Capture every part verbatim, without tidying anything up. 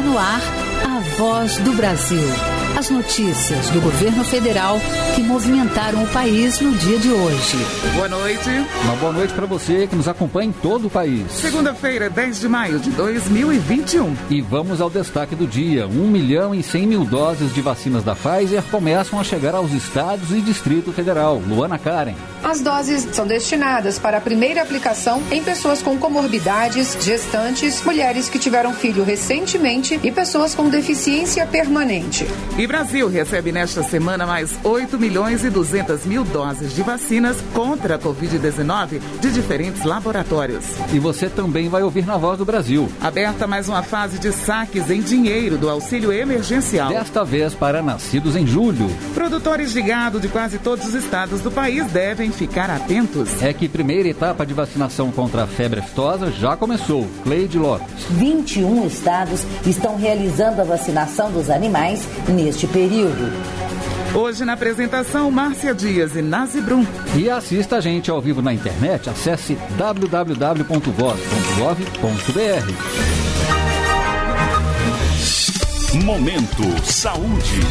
no ar, a Voz do Brasil. As notícias do governo federal que movimentaram o país no dia de hoje. Boa noite. Uma boa noite para você que nos acompanha em todo o país. Segunda-feira, dez de maio de dois mil e vinte e um. E vamos ao destaque do dia. um milhão e cem mil doses de vacinas da Pfizer começam a chegar aos estados e Distrito Federal. Luana Karen. As doses são destinadas para a primeira aplicação em pessoas com comorbidades, gestantes, mulheres que tiveram filho recentemente e pessoas com deficiência permanente. E Brasil recebe nesta semana mais oito milhões e duzentas mil doses de vacinas contra a covid dezenove de diferentes laboratórios. E você também vai ouvir na Voz do Brasil. Aberta mais uma fase de saques em dinheiro do auxílio emergencial. Desta vez para nascidos em julho. Produtores de gado de quase todos os estados do país devem ficar atentos. É que a primeira etapa de vacinação contra a febre aftosa já começou. Cleide Lopes. vinte e um estados estão realizando a vacinação dos animais neste período. Hoje na apresentação, Márcia Dias e Nazi Brum. E assista a gente ao vivo na internet, acesse w w w ponto voz ponto gov ponto b r. Momento Saúde.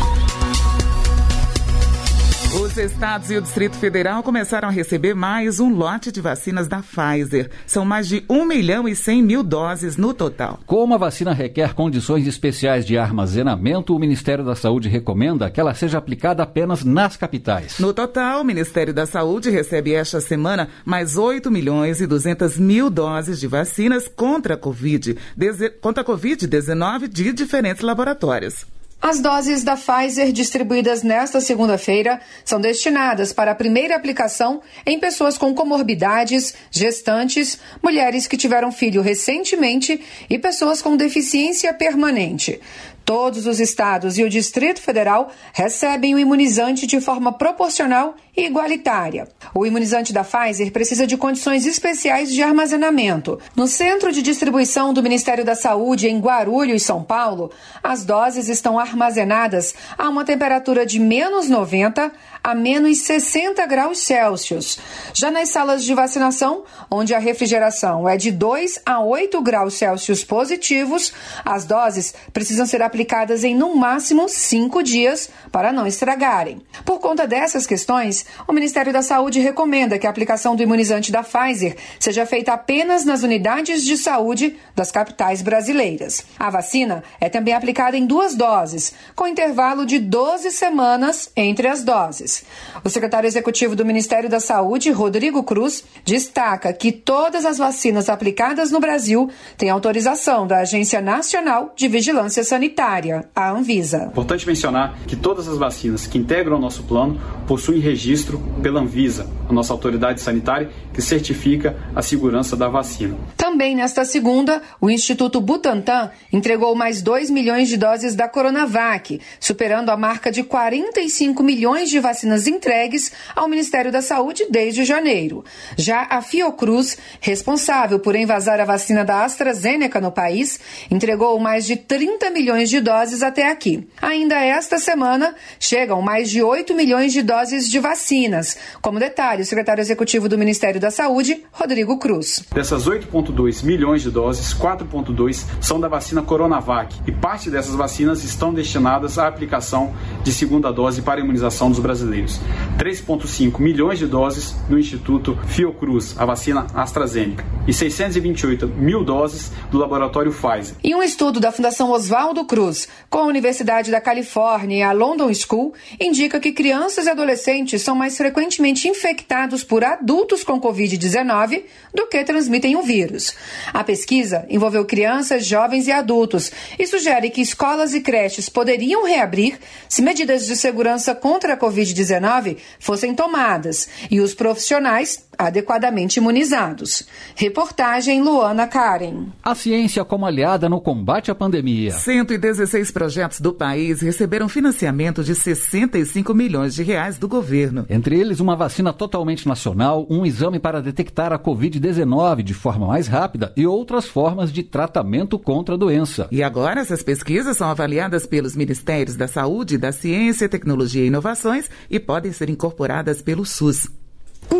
Os estados e o Distrito Federal começaram a receber mais um lote de vacinas da Pfizer. São mais de um milhão e cem mil doses no total. Como a vacina requer condições especiais de armazenamento, o Ministério da Saúde recomenda que ela seja aplicada apenas nas capitais. No total, o Ministério da Saúde recebe esta semana mais oito milhões e duzentas mil doses de vacinas contra a Covid, contra a covid dezenove de diferentes laboratórios. As doses da Pfizer distribuídas nesta segunda-feira são destinadas para a primeira aplicação em pessoas com comorbidades, gestantes, mulheres que tiveram filho recentemente e pessoas com deficiência permanente. Todos os estados e o Distrito Federal recebem o imunizante de forma proporcional e igualitária. O imunizante da Pfizer precisa de condições especiais de armazenamento. No centro de distribuição do Ministério da Saúde, em Guarulhos, São Paulo, as doses estão armazenadas a uma temperatura de menos noventa a menos sessenta graus Celsius. Já nas salas de vacinação, onde a refrigeração é de dois a oito graus Celsius positivos, as doses precisam ser aplicadas em no máximo cinco dias para não estragarem. Por conta dessas questões, o Ministério da Saúde recomenda que a aplicação do imunizante da Pfizer seja feita apenas nas unidades de saúde das capitais brasileiras. A vacina é também aplicada em duas doses, com intervalo de doze semanas entre as doses. O secretário executivo do Ministério da Saúde, Rodrigo Cruz, destaca que todas as vacinas aplicadas no Brasil têm autorização da Agência Nacional de Vigilância Sanitária, a Anvisa. Importante mencionar que todas as vacinas que integram o nosso plano possuem registro pela Anvisa, a nossa autoridade sanitária, que certifica a segurança da vacina. Também nesta segunda, o Instituto Butantan entregou mais dois milhões de doses da Coronavac, superando a marca de quarenta e cinco milhões de vacinas entregues ao Ministério da Saúde desde janeiro. Já a Fiocruz, responsável por envasar a vacina da AstraZeneca no país, entregou mais de trinta milhões de doses até aqui. Ainda esta semana, chegam mais de oito milhões de doses de vacinas. Como detalhe, o secretário executivo do Ministério da Saúde, Rodrigo Cruz. Dessas oito vírgula dois milhões de doses, quatro vírgula dois são da vacina Coronavac e parte dessas vacinas estão destinadas à aplicação de segunda dose para a imunização dos brasileiros. três vírgula cinco milhões de doses no Instituto Fiocruz, a vacina AstraZeneca, e seiscentos e vinte e oito mil doses do laboratório Pfizer. E um estudo da Fundação Oswaldo Cruz, com a Universidade da Califórnia e a London School, indica que crianças e adolescentes são mais frequentemente infectados por adultos com covid dezenove do que transmitem o vírus. A pesquisa envolveu crianças, jovens e adultos e sugere que escolas e creches poderiam reabrir se medidas de segurança contra a covid dezenove fossem tomadas e os profissionais adequadamente imunizados. Reportagem Luana Karen. A ciência como aliada no combate à pandemia. cento e dezesseis projetos do país receberam financiamento de sessenta e cinco milhões de reais do governo. Entre eles, uma vacina totalmente nacional, um exame para detectar a covid dezenove de forma mais rápida e outras formas de tratamento contra a doença. E agora essas pesquisas são avaliadas pelos Ministérios da Saúde, da Ciência, Tecnologia e Inovações e podem ser incorporadas pelo SUS. Um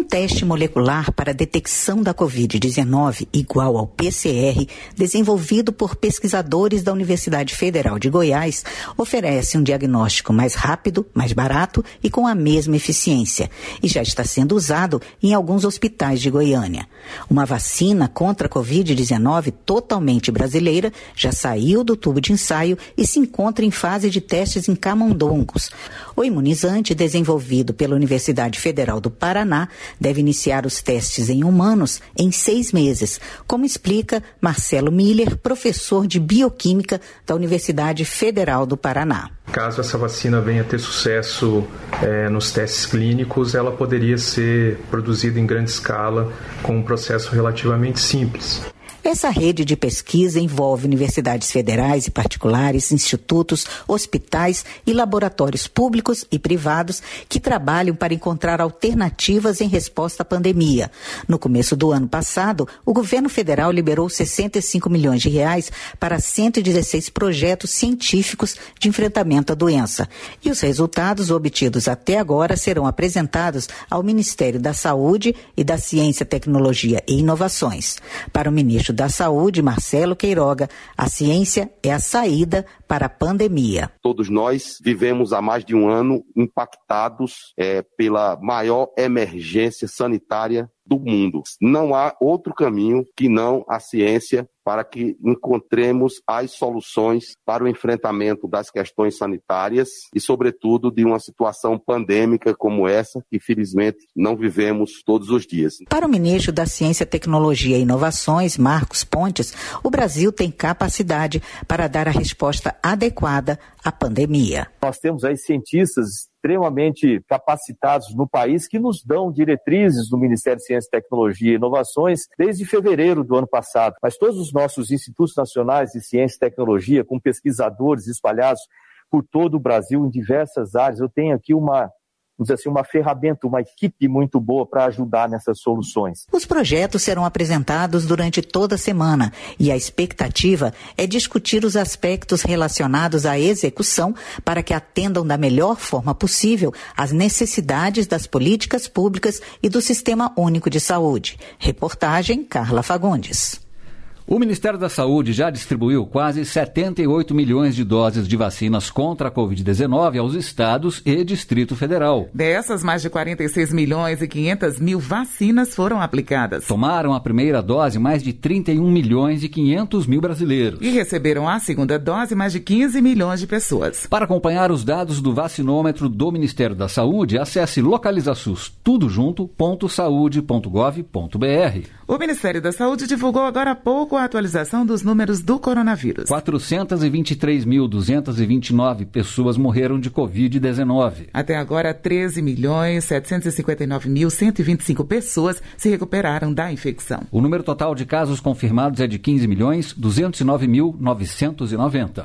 teste molecular para a detecção da covid dezenove, igual ao P C R, desenvolvido por pesquisadores da Universidade Federal de Goiás, oferece um diagnóstico mais rápido, mais barato e com a mesma eficiência, e já está sendo usado em alguns hospitais de Goiânia. Uma vacina contra a covid dezenove totalmente brasileira já saiu do tubo de ensaio e se encontra em fase de testes em camundongos. O imunizante, desenvolvido pela Universidade Federal do Paraná, deve iniciar os testes em humanos em seis meses, como explica Marcelo Miller, professor de Bioquímica da Universidade Federal do Paraná. Caso essa vacina venha a ter sucesso é, nos testes clínicos, ela poderia ser produzida em grande escala com um processo relativamente simples. Essa rede de pesquisa envolve universidades federais e particulares, institutos, hospitais e laboratórios públicos e privados que trabalham para encontrar alternativas em resposta à pandemia. No começo do ano passado, o governo federal liberou sessenta e cinco milhões de reais para cento e dezesseis projetos científicos de enfrentamento à doença. E os resultados obtidos até agora serão apresentados ao Ministério da Saúde e da Ciência, Tecnologia e Inovações. Para o ministro da Saúde, Marcelo Queiroga, a ciência é a saída para a pandemia. Todos nós vivemos há mais de um ano impactados é, pela maior emergência sanitária do mundo. Não há outro caminho que não a ciência para que encontremos as soluções para o enfrentamento das questões sanitárias e, sobretudo, de uma situação pandêmica como essa, que felizmente não vivemos todos os dias. Para o ministro da Ciência, Tecnologia e Inovações, Marcos Pontes, o Brasil tem capacidade para dar a resposta adequada à pandemia. Nós temos aí cientistas extremamente capacitados no país que nos dão diretrizes do Ministério de Ciência, Tecnologia e Inovações desde fevereiro do ano passado. Mas todos os nossos institutos nacionais de ciência e tecnologia, com pesquisadores espalhados por todo o Brasil em diversas áreas, eu tenho aqui uma, vamos dizer assim, uma ferramenta, uma equipe muito boa para ajudar nessas soluções. Os projetos serão apresentados durante toda a semana e a expectativa é discutir os aspectos relacionados à execução para que atendam da melhor forma possível às necessidades das políticas públicas e do Sistema Único de Saúde. Reportagem Carla Fagundes. O Ministério da Saúde já distribuiu quase setenta e oito milhões de doses de vacinas contra a covid dezenove aos estados e Distrito Federal. Dessas, mais de quarenta e seis milhões e quinhentas mil vacinas foram aplicadas. Tomaram a primeira dose mais de trinta e um milhões e quinhentos mil brasileiros. E receberam a segunda dose mais de quinze milhões de pessoas. Para acompanhar os dados do vacinômetro do Ministério da Saúde, acesse localizasus tudo junto ponto saúde ponto gov ponto br. O Ministério da Saúde divulgou agora há pouco a atualização dos números do coronavírus. quatrocentas e vinte e três mil duzentas e vinte e nove pessoas morreram de covid dezenove. Até agora, treze milhões setecentos e cinquenta e nove mil cento e vinte e cinco pessoas se recuperaram da infecção. O número total de casos confirmados é de quinze milhões duzentos e nove mil novecentos e noventa.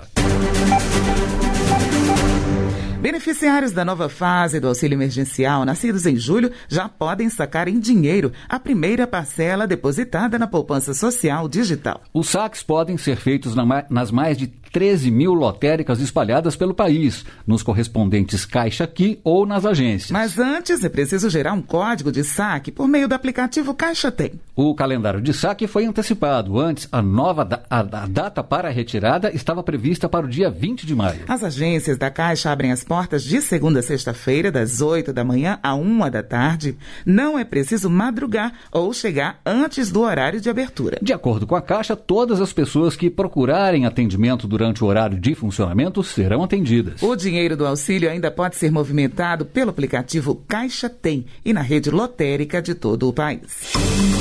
Beneficiários da nova fase do auxílio emergencial, nascidos em julho, já podem sacar em dinheiro a primeira parcela depositada na poupança social digital. Os saques podem ser feitos na, nas mais de treze mil lotéricas espalhadas pelo país, nos correspondentes Caixa Aqui ou nas agências. Mas antes é preciso gerar um código de saque por meio do aplicativo Caixa Tem. O calendário de saque foi antecipado. Antes, a nova da, a, a data para a retirada estava prevista para o dia vinte de maio. As agências da Caixa abrem as portas de segunda a sexta-feira, das oito da manhã à uma da tarde. Não é preciso madrugar ou chegar antes do horário de abertura. De acordo com a Caixa, todas as pessoas que procurarem atendimento durante Durante o horário de funcionamento serão atendidas. O dinheiro do auxílio ainda pode ser movimentado pelo aplicativo Caixa Tem e na rede lotérica de todo o país.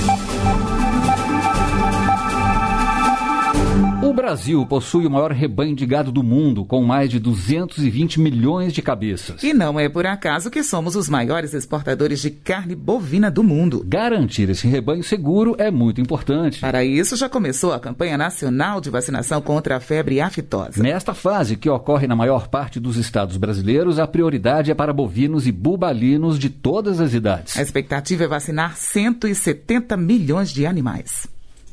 O Brasil possui o maior rebanho de gado do mundo, com mais de duzentos e vinte milhões de cabeças. E não é por acaso que somos os maiores exportadores de carne bovina do mundo. Garantir esse rebanho seguro é muito importante. Para isso, já começou a campanha nacional de vacinação contra a febre aftosa. Nesta fase, que ocorre na maior parte dos estados brasileiros, a prioridade é para bovinos e bubalinos de todas as idades. A expectativa é vacinar cento e setenta milhões de animais.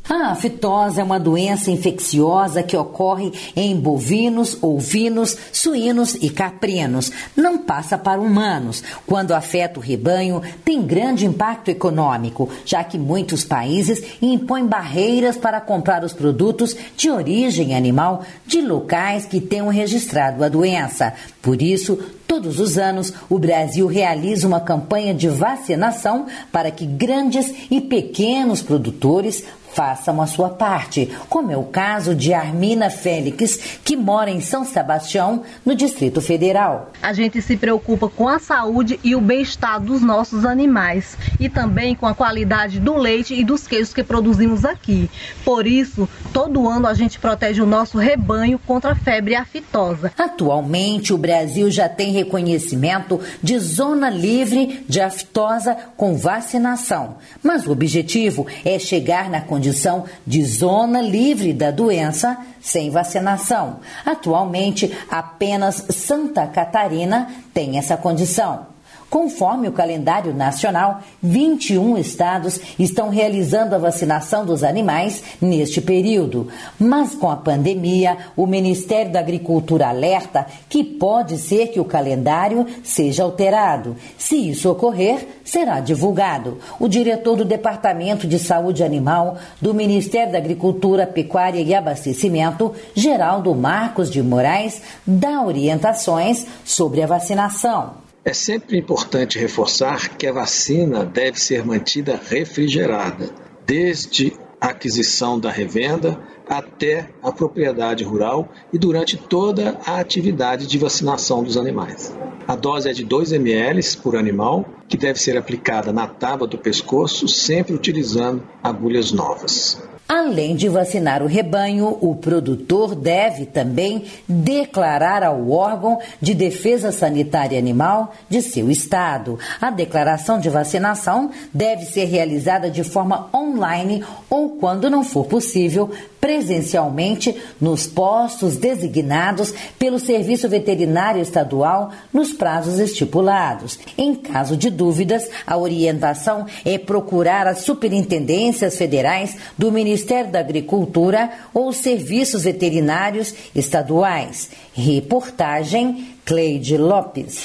A aftosa é uma doença infecciosa que ocorre em bovinos, ovinos, suínos e caprinos. Não passa para humanos. Quando afeta o rebanho, tem grande impacto econômico, já que muitos países impõem barreiras para comprar os produtos de origem animal de locais que tenham registrado a doença. Por isso, todos os anos, o Brasil realiza uma campanha de vacinação para que grandes e pequenos produtores façam a sua parte, como é o caso de Armina Félix, que mora em São Sebastião, no Distrito Federal. A gente se preocupa com a saúde e o bem-estar dos nossos animais e também com a qualidade do leite e dos queijos que produzimos aqui. Por isso, todo ano a gente protege o nosso rebanho contra a febre aftosa. Atualmente, o Brasil já tem reconhecimento de zona livre de aftosa com vacinação, mas o objetivo é chegar na condição condição de zona livre da doença sem vacinação. Atualmente, apenas Santa Catarina tem essa condição. Conforme o calendário nacional, vinte e um estados estão realizando a vacinação dos animais neste período. Mas com a pandemia, o Ministério da Agricultura alerta que pode ser que o calendário seja alterado. Se isso ocorrer, será divulgado. O diretor do Departamento de Saúde Animal do Ministério da Agricultura, Pecuária e Abastecimento, Geraldo Marcos de Moraes, dá orientações sobre a vacinação. É sempre importante reforçar que a vacina deve ser mantida refrigerada, desde a aquisição da revenda até a propriedade rural e durante toda a atividade de vacinação dos animais. A dose é de dois mililitros por animal, que deve ser aplicada na tábua do pescoço, sempre utilizando agulhas novas. Além de vacinar o rebanho, o produtor deve também declarar ao órgão de defesa sanitária animal de seu estado. A declaração de vacinação deve ser realizada de forma online ou, quando não for possível, presencialmente nos postos designados pelo Serviço Veterinário Estadual nos prazos estipulados. Em caso de dúvidas, a orientação é procurar as superintendências federais do Ministério da Agricultura ou serviços veterinários estaduais. Reportagem Cleide Lopes.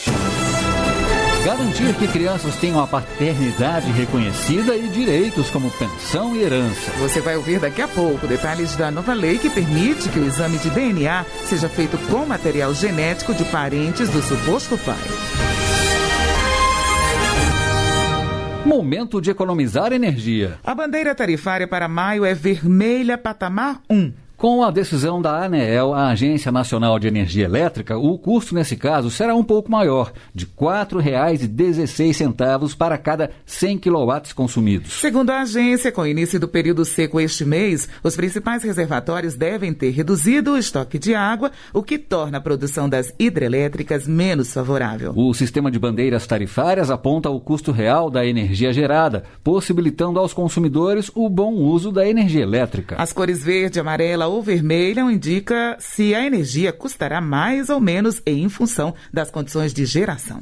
Garantir que crianças tenham a paternidade reconhecida e direitos como pensão e herança. Você vai ouvir daqui a pouco detalhes da nova lei que permite que o exame de D N A seja feito com material genético de parentes do suposto pai. Momento de economizar energia. A bandeira tarifária para maio é vermelha patamar um. Com a decisão da ANEEL, a Agência Nacional de Energia Elétrica, o custo nesse caso será um pouco maior, de quatro reais e dezesseis centavos para cada cem quilowatts consumidos. Segundo a agência, com o início do período seco este mês, os principais reservatórios devem ter reduzido o estoque de água, o que torna a produção das hidrelétricas menos favorável. O sistema de bandeiras tarifárias aponta o custo real da energia gerada, possibilitando aos consumidores o bom uso da energia elétrica. As cores verde, amarela ou vermelha indica se a energia custará mais ou menos em função das condições de geração.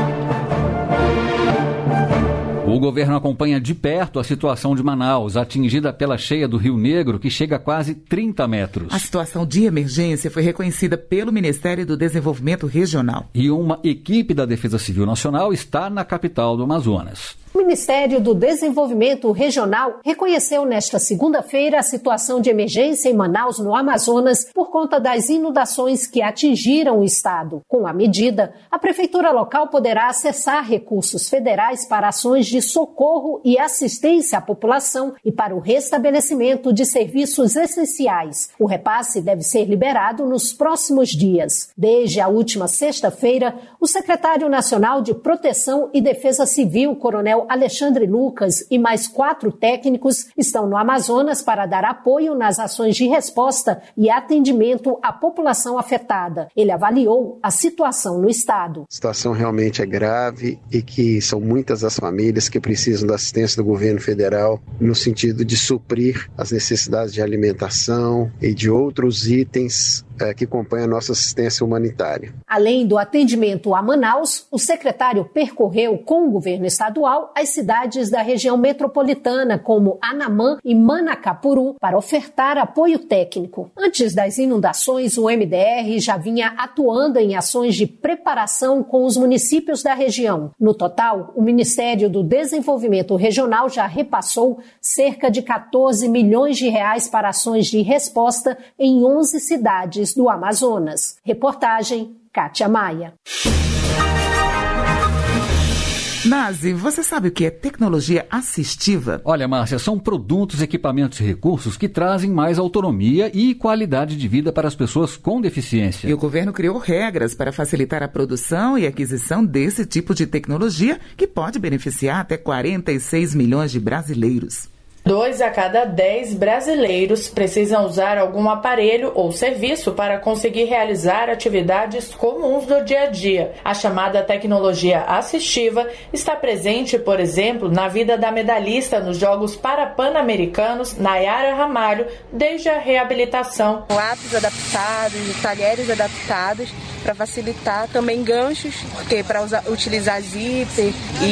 O governo acompanha de perto a situação de Manaus, atingida pela cheia do Rio Negro, que chega a quase trinta metros. A situação de emergência foi reconhecida pelo Ministério do Desenvolvimento Regional. E uma equipe da Defesa Civil Nacional está na capital do Amazonas. O Ministério do Desenvolvimento Regional reconheceu nesta segunda-feira a situação de emergência em Manaus, no Amazonas, por conta das inundações que atingiram o estado. Com a medida, a prefeitura local poderá acessar recursos federais para ações de socorro e assistência à população e para o restabelecimento de serviços essenciais. O repasse deve ser liberado nos próximos dias. Desde a última sexta-feira, o secretário nacional de Proteção e Defesa Civil, Coronel Alexandre Lucas, e mais quatro técnicos estão no Amazonas para dar apoio nas ações de resposta e atendimento à população afetada. Ele avaliou a situação no estado. A situação realmente é grave e que são muitas as famílias que precisam da assistência do governo federal no sentido de suprir as necessidades de alimentação e de outros itens é, que compõem a nossa assistência humanitária. Além do atendimento a Manaus, o secretário percorreu com o governo estadual as cidades da região metropolitana, como Anamã e Manacapuru, para ofertar apoio técnico. Antes das inundações, o M D R já vinha atuando em ações de preparação com os municípios da região. No total, o Ministério do Desenvolvimento Regional já repassou cerca de quatorze milhões de reais para ações de resposta em onze cidades do Amazonas. Reportagem Kátia Maia. Nazi, você sabe o que é tecnologia assistiva? Olha, Márcia, são produtos, equipamentos e recursos que trazem mais autonomia e qualidade de vida para as pessoas com deficiência. E o governo criou regras para facilitar a produção e aquisição desse tipo de tecnologia que pode beneficiar até quarenta e seis milhões de brasileiros. Dois a cada dez brasileiros precisam usar algum aparelho ou serviço para conseguir realizar atividades comuns do dia a dia. A chamada tecnologia assistiva está presente, por exemplo, na vida da medalhista nos Jogos Parapan-Americanos, Nayara Ramalho, desde a reabilitação. Lápis adaptados, talheres adaptados para facilitar, também ganchos, porque para utilizar zíper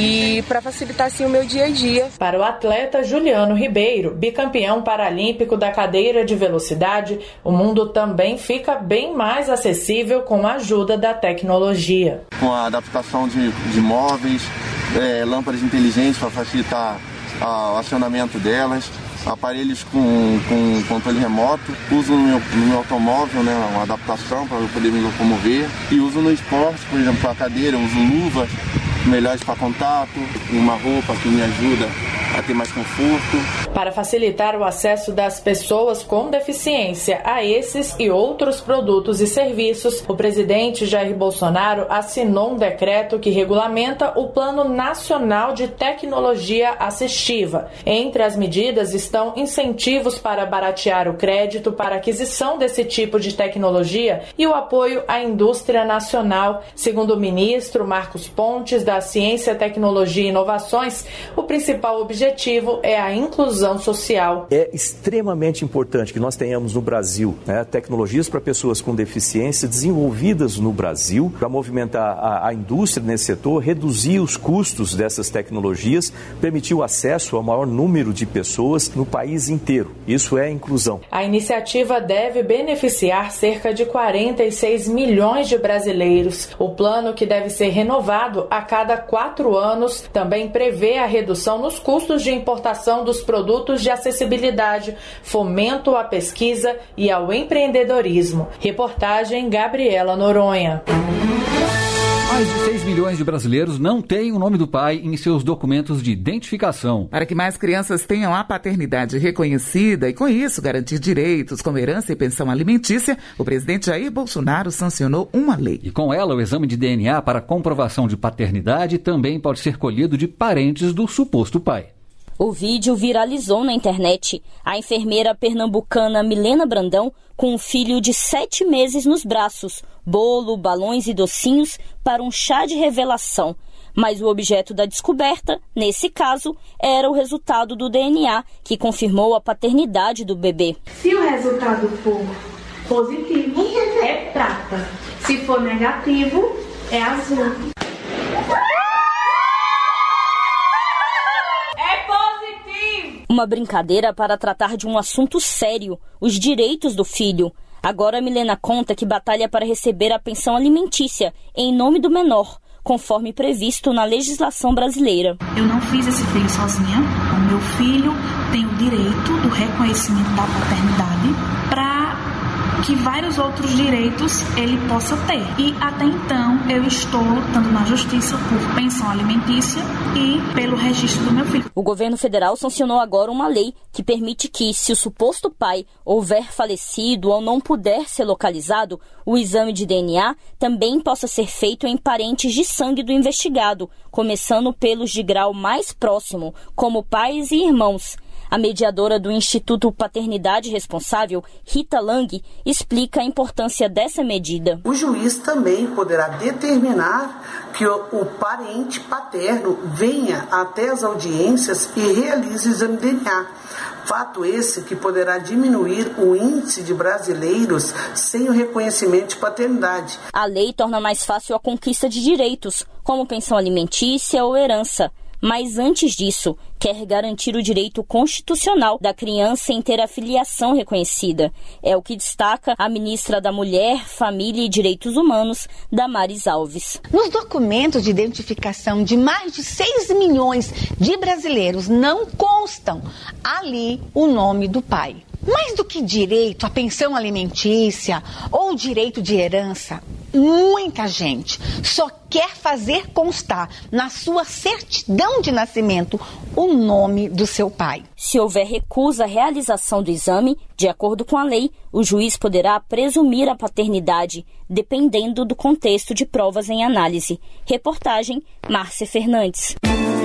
e para facilitar assim o meu dia a dia. Para o atleta Juliano Ribeiro, bicampeão paralímpico da cadeira de velocidade, o mundo também fica bem mais acessível com a ajuda da tecnologia. Com a adaptação de, de móveis, é, lâmpadas inteligentes para facilitar a, o acionamento delas, aparelhos com, com controle remoto, uso no meu, no meu automóvel, né, uma adaptação para eu poder me locomover, e uso no esporte, por exemplo, a cadeira, eu uso luvas melhores para contato, uma roupa que me ajuda a ter mais conforto. Para facilitar o acesso das pessoas com deficiência a esses e outros produtos e serviços, o presidente Jair Bolsonaro assinou um decreto que regulamenta o Plano Nacional de Tecnologia Assistiva. Entre as medidas estão incentivos para baratear o crédito para aquisição desse tipo de tecnologia e o apoio à indústria nacional. Segundo o ministro Marcos Pontes, da Ciência, Tecnologia e Inovações, o principal objetivo objetivo é a inclusão social. É extremamente importante que nós tenhamos no Brasil, né, tecnologias para pessoas com deficiência desenvolvidas no Brasil, para movimentar a, a indústria nesse setor, reduzir os custos dessas tecnologias, permitir o acesso ao maior número de pessoas no país inteiro. Isso é inclusão. A iniciativa deve beneficiar cerca de quarenta e seis milhões de brasileiros. O plano, que deve ser renovado a cada quatro anos, também prevê a redução nos custos de importação dos produtos de acessibilidade, fomento à pesquisa e ao empreendedorismo. Reportagem Gabriela Noronha. Mais de seis milhões de brasileiros não têm o nome do pai em seus documentos de identificação. Para que mais crianças tenham a paternidade reconhecida e, com isso, garantir direitos como herança e pensão alimentícia, o presidente Jair Bolsonaro sancionou uma lei. E com ela, o exame de D N A para comprovação de paternidade também pode ser colhido de parentes do suposto pai. O vídeo viralizou na internet. A enfermeira pernambucana Milena Brandão, com um filho de sete meses nos braços, bolo, balões e docinhos para um chá de revelação. Mas o objeto da descoberta, nesse caso, era o resultado do D N A, que confirmou a paternidade do bebê. Se o resultado for positivo, é prata. Se for negativo, é azul. Uma brincadeira para tratar de um assunto sério, os direitos do filho. Agora a Milena conta que batalha para receber a pensão alimentícia em nome do menor, conforme previsto na legislação brasileira. Eu não fiz esse filho sozinha. O meu filho tem o direito do reconhecimento da paternidade para que vários outros direitos ele possa ter. E até então eu estou lutando na justiça por pensão alimentícia e pelo registro do meu filho. O governo federal sancionou agora uma lei que permite que, se o suposto pai houver falecido ou não puder ser localizado, o exame de D N A também possa ser feito em parentes de sangue do investigado, começando pelos de grau mais próximo, como pais e irmãos. A mediadora do Instituto Paternidade Responsável, Rita Lang, explica a importância dessa medida. O juiz também poderá determinar que o, o parente paterno venha até as audiências e realize o exame de D N A. Fato esse que poderá diminuir o índice de brasileiros sem o reconhecimento de paternidade. A lei torna mais fácil a conquista de direitos, como pensão alimentícia ou herança. Mas antes disso, quer garantir o direito constitucional da criança em ter a filiação reconhecida. É o que destaca a ministra da Mulher, Família e Direitos Humanos, Damares Alves. Nos documentos de identificação de mais de seis milhões de brasileiros não constam ali o nome do pai. Mais do que direito à pensão alimentícia ou direito de herança, muita gente só quer fazer constar na sua certidão de nascimento o nome do seu pai. Se houver recusa à realização do exame, de acordo com a lei, o juiz poderá presumir a paternidade, dependendo do contexto de provas em análise. Reportagem, Márcia Fernandes.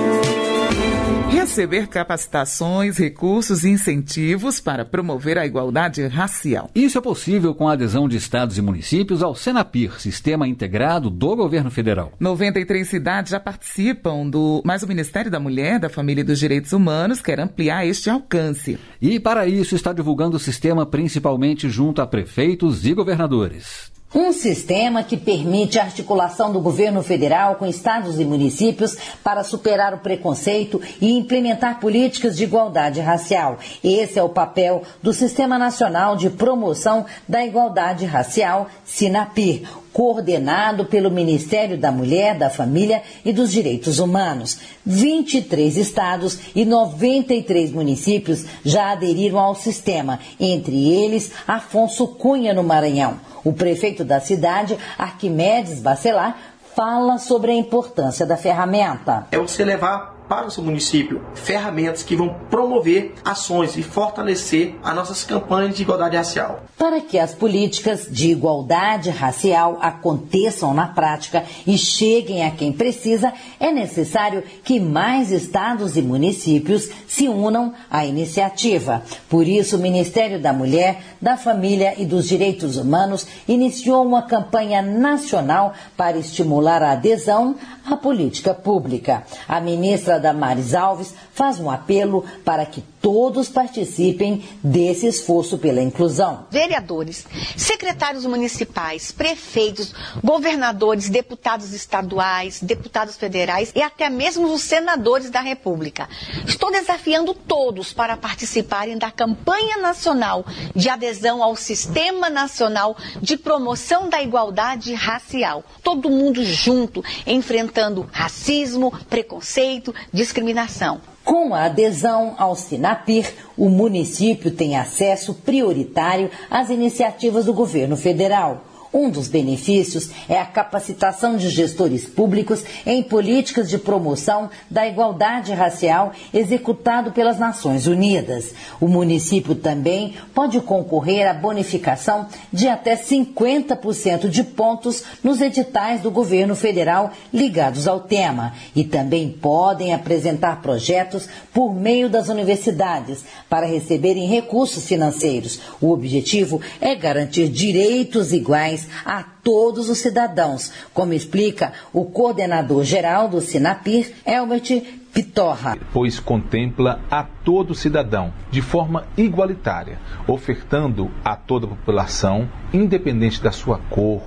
Receber capacitações, recursos e incentivos para promover a igualdade racial. Isso é possível com a adesão de estados e municípios ao Senapir, Sistema Integrado do Governo Federal. noventa e três cidades já participam, do, mas o Ministério da Mulher, da Família e dos Direitos Humanos quer ampliar este alcance. E para isso está divulgando o sistema principalmente junto a prefeitos e governadores. Um sistema que permite a articulação do governo federal com estados e municípios para superar o preconceito e implementar políticas de igualdade racial. Esse é o papel do Sistema Nacional de Promoção da Igualdade Racial, SINAPIR, coordenado pelo Ministério da Mulher, da Família e dos Direitos Humanos. vinte e três estados e noventa e três municípios já aderiram ao sistema, entre eles Afonso Cunha, no Maranhão. O prefeito da cidade, Arquimedes Bacelar, fala sobre a importância da ferramenta. É você levar para o seu município ferramentas que vão promover ações e fortalecer as nossas campanhas de igualdade racial. Para que as políticas de igualdade racial aconteçam na prática e cheguem a quem precisa, é necessário que mais estados e municípios se unam à iniciativa. Por isso, o Ministério da Mulher, da Família e dos Direitos Humanos iniciou uma campanha nacional para estimular a adesão à política pública. A ministra Damares Alves faz um apelo para que todos participem desse esforço pela inclusão. Vereadores, secretários municipais, prefeitos, governadores, deputados estaduais, deputados federais e até mesmo os senadores da República. Estou desafiando todos para participarem da campanha nacional de adesão ao Sistema Nacional de Promoção da Igualdade Racial. Todo mundo junto, enfrentando racismo, preconceito, discriminação. Com a adesão ao SINAPIR, o município tem acesso prioritário às iniciativas do governo federal. Um dos benefícios é a capacitação de gestores públicos em políticas de promoção da igualdade racial executado pelas Nações Unidas. O município também pode concorrer à bonificação de até cinquenta por cento de pontos nos editais do governo federal ligados ao tema. E também podem apresentar projetos por meio das universidades para receberem recursos financeiros. O objetivo é garantir direitos iguais a todos os cidadãos, como explica o coordenador-geral do SINAPIR, Elbert Pitorra. Pois contempla a todo cidadão, de forma igualitária, ofertando a toda a população, independente da sua cor,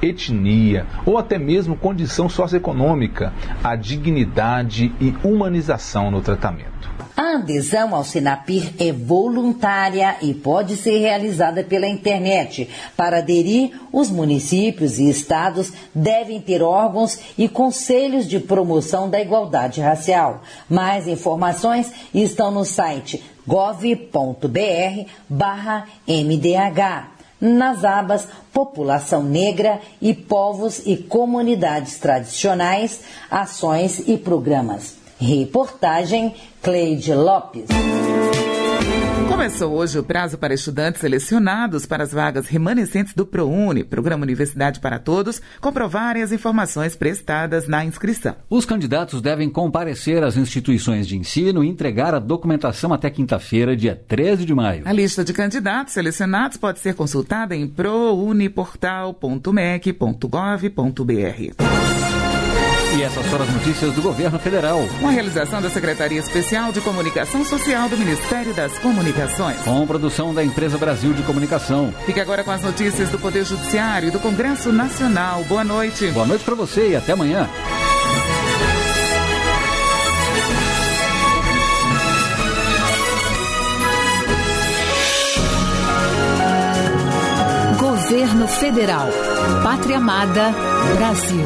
etnia ou até mesmo condição socioeconômica, a dignidade e humanização no tratamento. A adesão ao SINAPIR é voluntária e pode ser realizada pela internet. Para aderir, os municípios e estados devem ter órgãos e conselhos de promoção da igualdade racial. Mais informações estão no site gov ponto br barra M D H. Nas abas População Negra e Povos e Comunidades Tradicionais, Ações e Programas. Reportagem Cleide Lopes. Começou hoje o prazo para estudantes selecionados para as vagas remanescentes do ProUni, Programa Universidade para Todos, comprovarem as informações prestadas na inscrição. Os candidatos devem comparecer às instituições de ensino e entregar a documentação até quinta-feira, dia treze de maio. A lista de candidatos selecionados pode ser consultada em prouniportal ponto m e c ponto gov ponto b r. E essas foram as notícias do Governo Federal. Uma realização da Secretaria Especial de Comunicação Social do Ministério das Comunicações. Com produção da Empresa Brasil de Comunicação. Fique agora com as notícias do Poder Judiciário e do Congresso Nacional. Boa noite. Boa noite para você e até amanhã. Governo Federal. Pátria Amada, Brasil.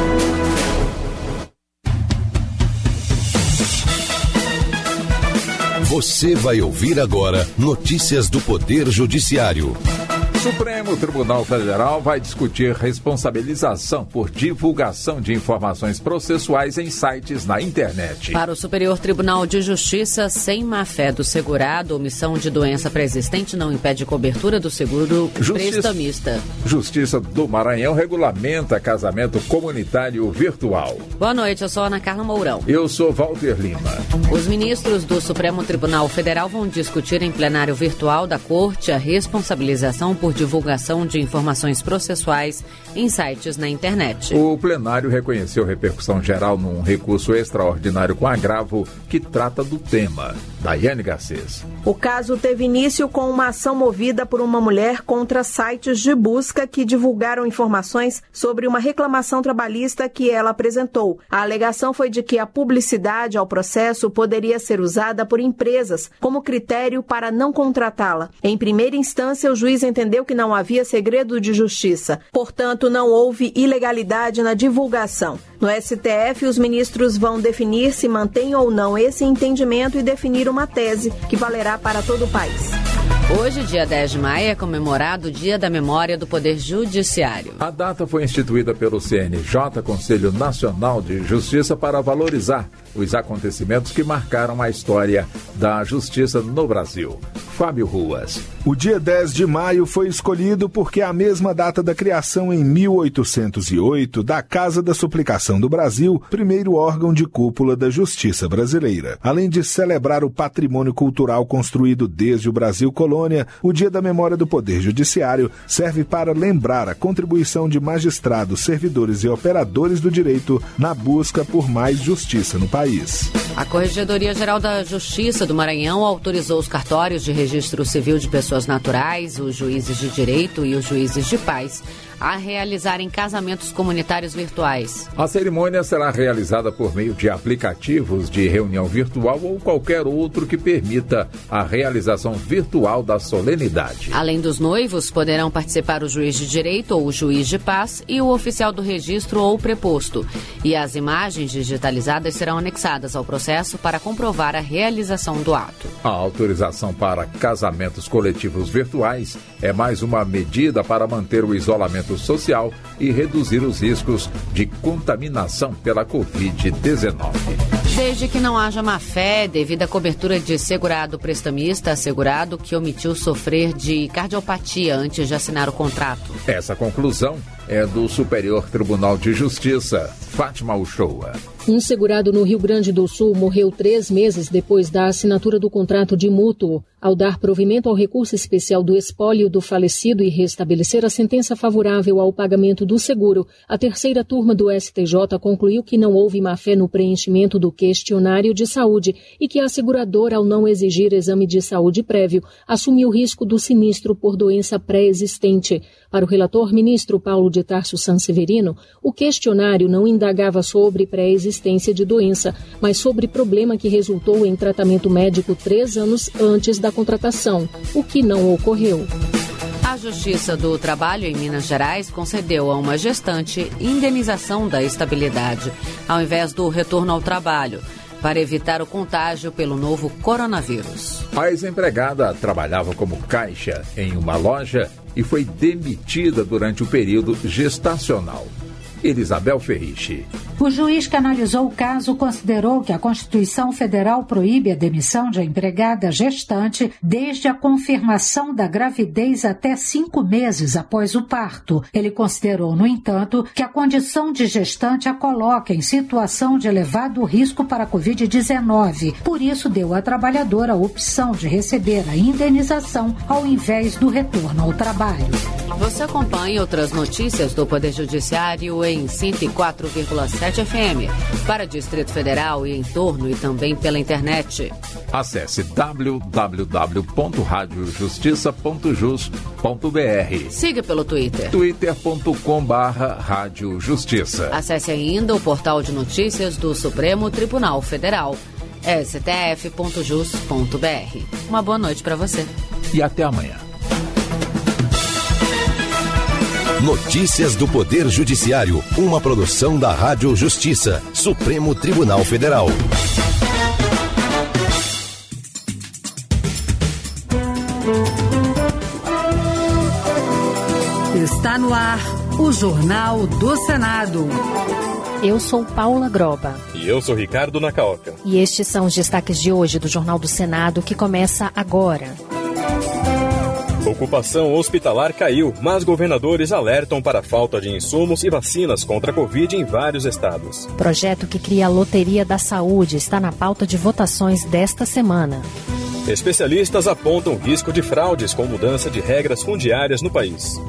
Você vai ouvir agora notícias do Poder Judiciário. O Supremo Tribunal Federal vai discutir responsabilização por divulgação de informações processuais em sites na internet. Para o Superior Tribunal de Justiça, sem má-fé do segurado, omissão de doença pré-existente não impede cobertura do seguro Justiça, prestamista. Justiça do Maranhão regulamenta casamento comunitário virtual. Boa noite, eu sou Ana Carla Mourão. Eu sou Walter Lima. Os ministros do Supremo Tribunal Federal vão discutir em plenário virtual da Corte a responsabilização por divulgação de informações processuais em sites na internet. O plenário reconheceu repercussão geral num recurso extraordinário com agravo que trata do tema. Daiane Garcês. O caso teve início com uma ação movida por uma mulher contra sites de busca que divulgaram informações sobre uma reclamação trabalhista que ela apresentou. A alegação foi de que a publicidade ao processo poderia ser usada por empresas como critério para não contratá-la. Em primeira instância, o juiz entendeu que não havia segredo de justiça. Portanto, não houve ilegalidade na divulgação. No S T F, os ministros vão definir se mantém ou não esse entendimento e definir uma tese que valerá para todo o país. Hoje, dia dez de maio, é comemorado o Dia da Memória do Poder Judiciário. A data foi instituída pelo C N J, Conselho Nacional de Justiça, para valorizar os acontecimentos que marcaram a história da justiça no Brasil. Fábio Ruas. O dia dez de maio foi escolhido porque é a mesma data da criação em mil oitocentos e oito da Casa da Suplicação do Brasil, primeiro órgão de cúpula da justiça brasileira. Além de celebrar o patrimônio cultural construído desde o Brasil colônia, o Dia da Memória do Poder Judiciário serve para lembrar a contribuição de magistrados, servidores e operadores do direito na busca por mais justiça no país. A Corregedoria Geral da Justiça do Maranhão autorizou os cartórios de registro civil de pessoas naturais, os juízes de direito e os juízes de paz a realizarem casamentos comunitários virtuais. A cerimônia será realizada por meio de aplicativos de reunião virtual ou qualquer outro que permita a realização virtual da solenidade. Além dos noivos, poderão participar o juiz de direito ou o juiz de paz e o oficial do registro ou preposto. E as imagens digitalizadas serão anexadas ao processo para comprovar a realização do ato. A autorização para casamentos coletivos virtuais é mais uma medida para manter o isolamento social e reduzir os riscos de contaminação pela covid dezenove. Desde que não haja má-fé devido à cobertura de segurado prestamista, assegurado que omitiu sofrer de cardiopatia antes de assinar o contrato. Essa conclusão é do Superior Tribunal de Justiça, Fátima Uchoa. Um segurado no Rio Grande do Sul morreu três meses depois da assinatura do contrato de mútuo. Ao dar provimento ao recurso especial do espólio do falecido e restabelecer a sentença favorável ao pagamento do seguro, a terceira turma do S T J concluiu que não houve má-fé no preenchimento do questionário de saúde e que a seguradora, ao não exigir exame de saúde prévio, assumiu o risco do sinistro por doença pré-existente. Para o relator ministro Paulo de Tarso Sanseverino, o questionário não indagava sobre pré-existência de doença, mas sobre problema que resultou em tratamento médico três anos antes da contratação, o que não ocorreu. A Justiça do Trabalho em Minas Gerais concedeu a uma gestante indenização da estabilidade, ao invés do retorno ao trabalho, para evitar o contágio pelo novo coronavírus. A ex-empregada trabalhava como caixa em uma loja e foi demitida durante o período gestacional. Elisabel Ferriche. O juiz que analisou o caso considerou que a Constituição Federal proíbe a demissão de empregada gestante desde a confirmação da gravidez até cinco meses após o parto. Ele considerou, no entanto, que a condição de gestante a coloca em situação de elevado risco para a covid dezenove. Por isso, deu à trabalhadora a opção de receber a indenização ao invés do retorno ao trabalho. Você acompanha outras notícias do Poder Judiciário em cento e quatro vírgula sete F M, para Distrito Federal e em torno e também pela internet. Acesse w w w ponto rádio justiça ponto jus ponto b r. Siga pelo Twitter. twitter ponto com barra rádio justiça. Acesse ainda o portal de notícias do Supremo Tribunal Federal, s t f ponto jus ponto b r. Uma boa noite para você. E até amanhã. Notícias do Poder Judiciário, uma produção da Rádio Justiça, Supremo Tribunal Federal. Está no ar o Jornal do Senado. Eu sou Paula Groba. E eu sou Ricardo Nacaoca. E estes são os destaques de hoje do Jornal do Senado, que começa agora. Ocupação hospitalar caiu, mas governadores alertam para a falta de insumos e vacinas contra a Covid em vários estados. Projeto que cria a Loteria da Saúde está na pauta de votações desta semana. Especialistas apontam risco de fraudes com mudança de regras fundiárias no país.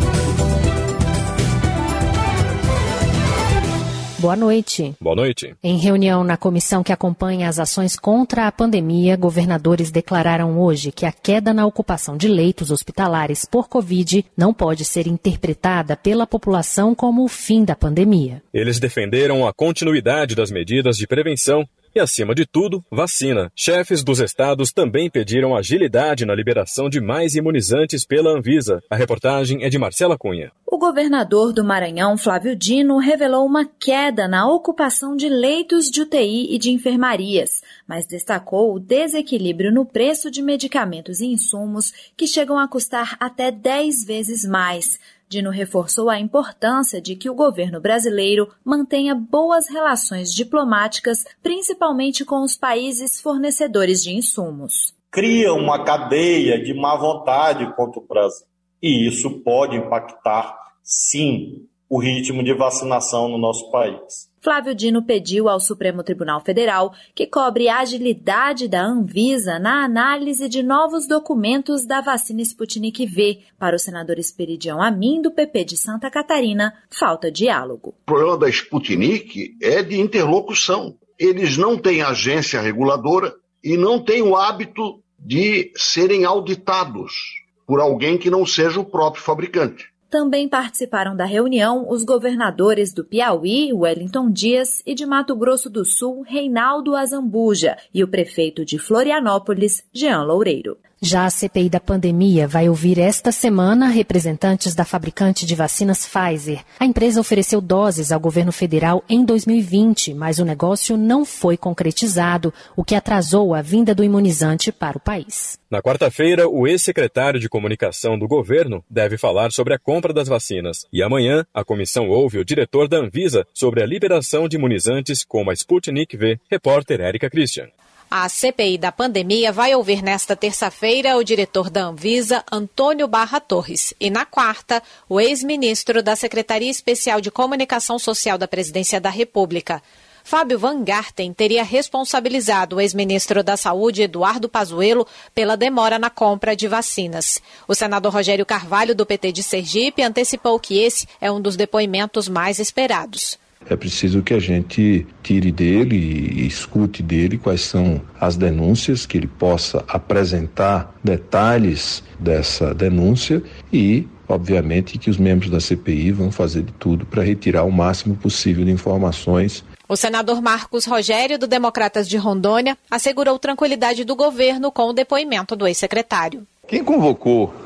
Boa noite. Boa noite. Em reunião na comissão que acompanha as ações contra a pandemia, governadores declararam hoje que a queda na ocupação de leitos hospitalares por Covid não pode ser interpretada pela população como o fim da pandemia. Eles defenderam a continuidade das medidas de prevenção e, acima de tudo, vacina. Chefes dos estados também pediram agilidade na liberação de mais imunizantes pela Anvisa. A reportagem é de Marcela Cunha. O governador do Maranhão, Flávio Dino, revelou uma queda na ocupação de leitos de U T I e de enfermarias, mas destacou o desequilíbrio no preço de medicamentos e insumos que chegam a custar até dez vezes mais. Dino reforçou a importância de que o governo brasileiro mantenha boas relações diplomáticas, principalmente com os países fornecedores de insumos. Cria uma cadeia de má vontade contra o Brasil. E isso pode impactar, sim, o ritmo de vacinação no nosso país. Flávio Dino pediu ao Supremo Tribunal Federal que cobre a agilidade da Anvisa na análise de novos documentos da vacina Sputnik V. Para o senador Esperidião Amin, do P P de Santa Catarina, falta diálogo. O problema da Sputnik é de interlocução. Eles não têm agência reguladora e não têm o hábito de serem auditados por alguém que não seja o próprio fabricante. Também participaram da reunião os governadores do Piauí, Wellington Dias, e de Mato Grosso do Sul, Reinaldo Azambuja, e o prefeito de Florianópolis, Jean Loureiro. Já a C P I da pandemia vai ouvir esta semana representantes da fabricante de vacinas Pfizer. A empresa ofereceu doses ao governo federal em dois mil e vinte, mas o negócio não foi concretizado, o que atrasou a vinda do imunizante para o país. Na quarta-feira, o ex-secretário de comunicação do governo deve falar sobre a compra das vacinas. E amanhã, a comissão ouve o diretor da Anvisa sobre a liberação de imunizantes como a Sputnik V. Repórter Érica Christian. A C P I da pandemia vai ouvir nesta terça-feira o diretor da Anvisa, Antônio Barra Torres, e na quarta, o ex-ministro da Secretaria Especial de Comunicação Social da Presidência da República. Fábio Van Garten teria responsabilizado o ex-ministro da Saúde, Eduardo Pazuello, pela demora na compra de vacinas. O senador Rogério Carvalho, do P T de Sergipe, antecipou que esse é um dos depoimentos mais esperados. É preciso que a gente tire dele e escute dele quais são as denúncias, que ele possa apresentar detalhes dessa denúncia e, obviamente, que os membros da C P I vão fazer de tudo para retirar o máximo possível de informações. O senador Marcos Rogério, do Democratas de Rondônia, assegurou tranquilidade do governo com o depoimento do ex-secretário. Quem convocou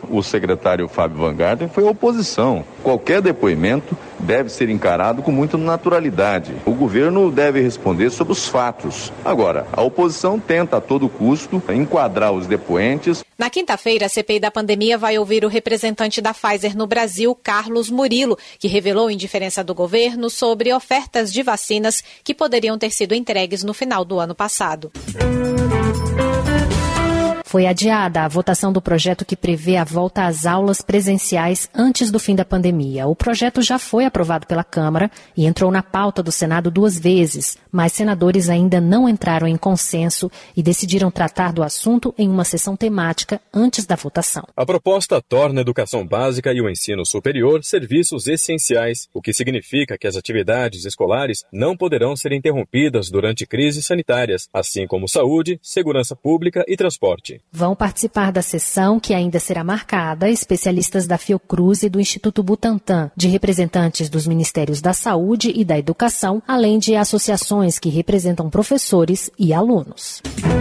O secretário Fábio Van Garten foi oposição. Qualquer depoimento deve ser encarado com muita naturalidade. O governo deve responder sobre os fatos. Agora, a oposição tenta a todo custo enquadrar os depoentes. Na quinta-feira, a C P I da pandemia vai ouvir o representante da Pfizer no Brasil, Carlos Murilo, que revelou indiferença do governo sobre ofertas de vacinas que poderiam ter sido entregues no final do ano passado. Foi adiada a votação do projeto que prevê a volta às aulas presenciais antes do fim da pandemia. O projeto já foi aprovado pela Câmara e entrou na pauta do Senado duas vezes, mas senadores ainda não entraram em consenso e decidiram tratar do assunto em uma sessão temática antes da votação. A proposta torna a educação básica e o ensino superior serviços essenciais, o que significa que as atividades escolares não poderão ser interrompidas durante crises sanitárias, assim como saúde, segurança pública e transporte. Vão participar da sessão, que ainda será marcada, especialistas da Fiocruz e do Instituto Butantan, de representantes dos Ministérios da Saúde e da Educação, além de associações que representam professores e alunos.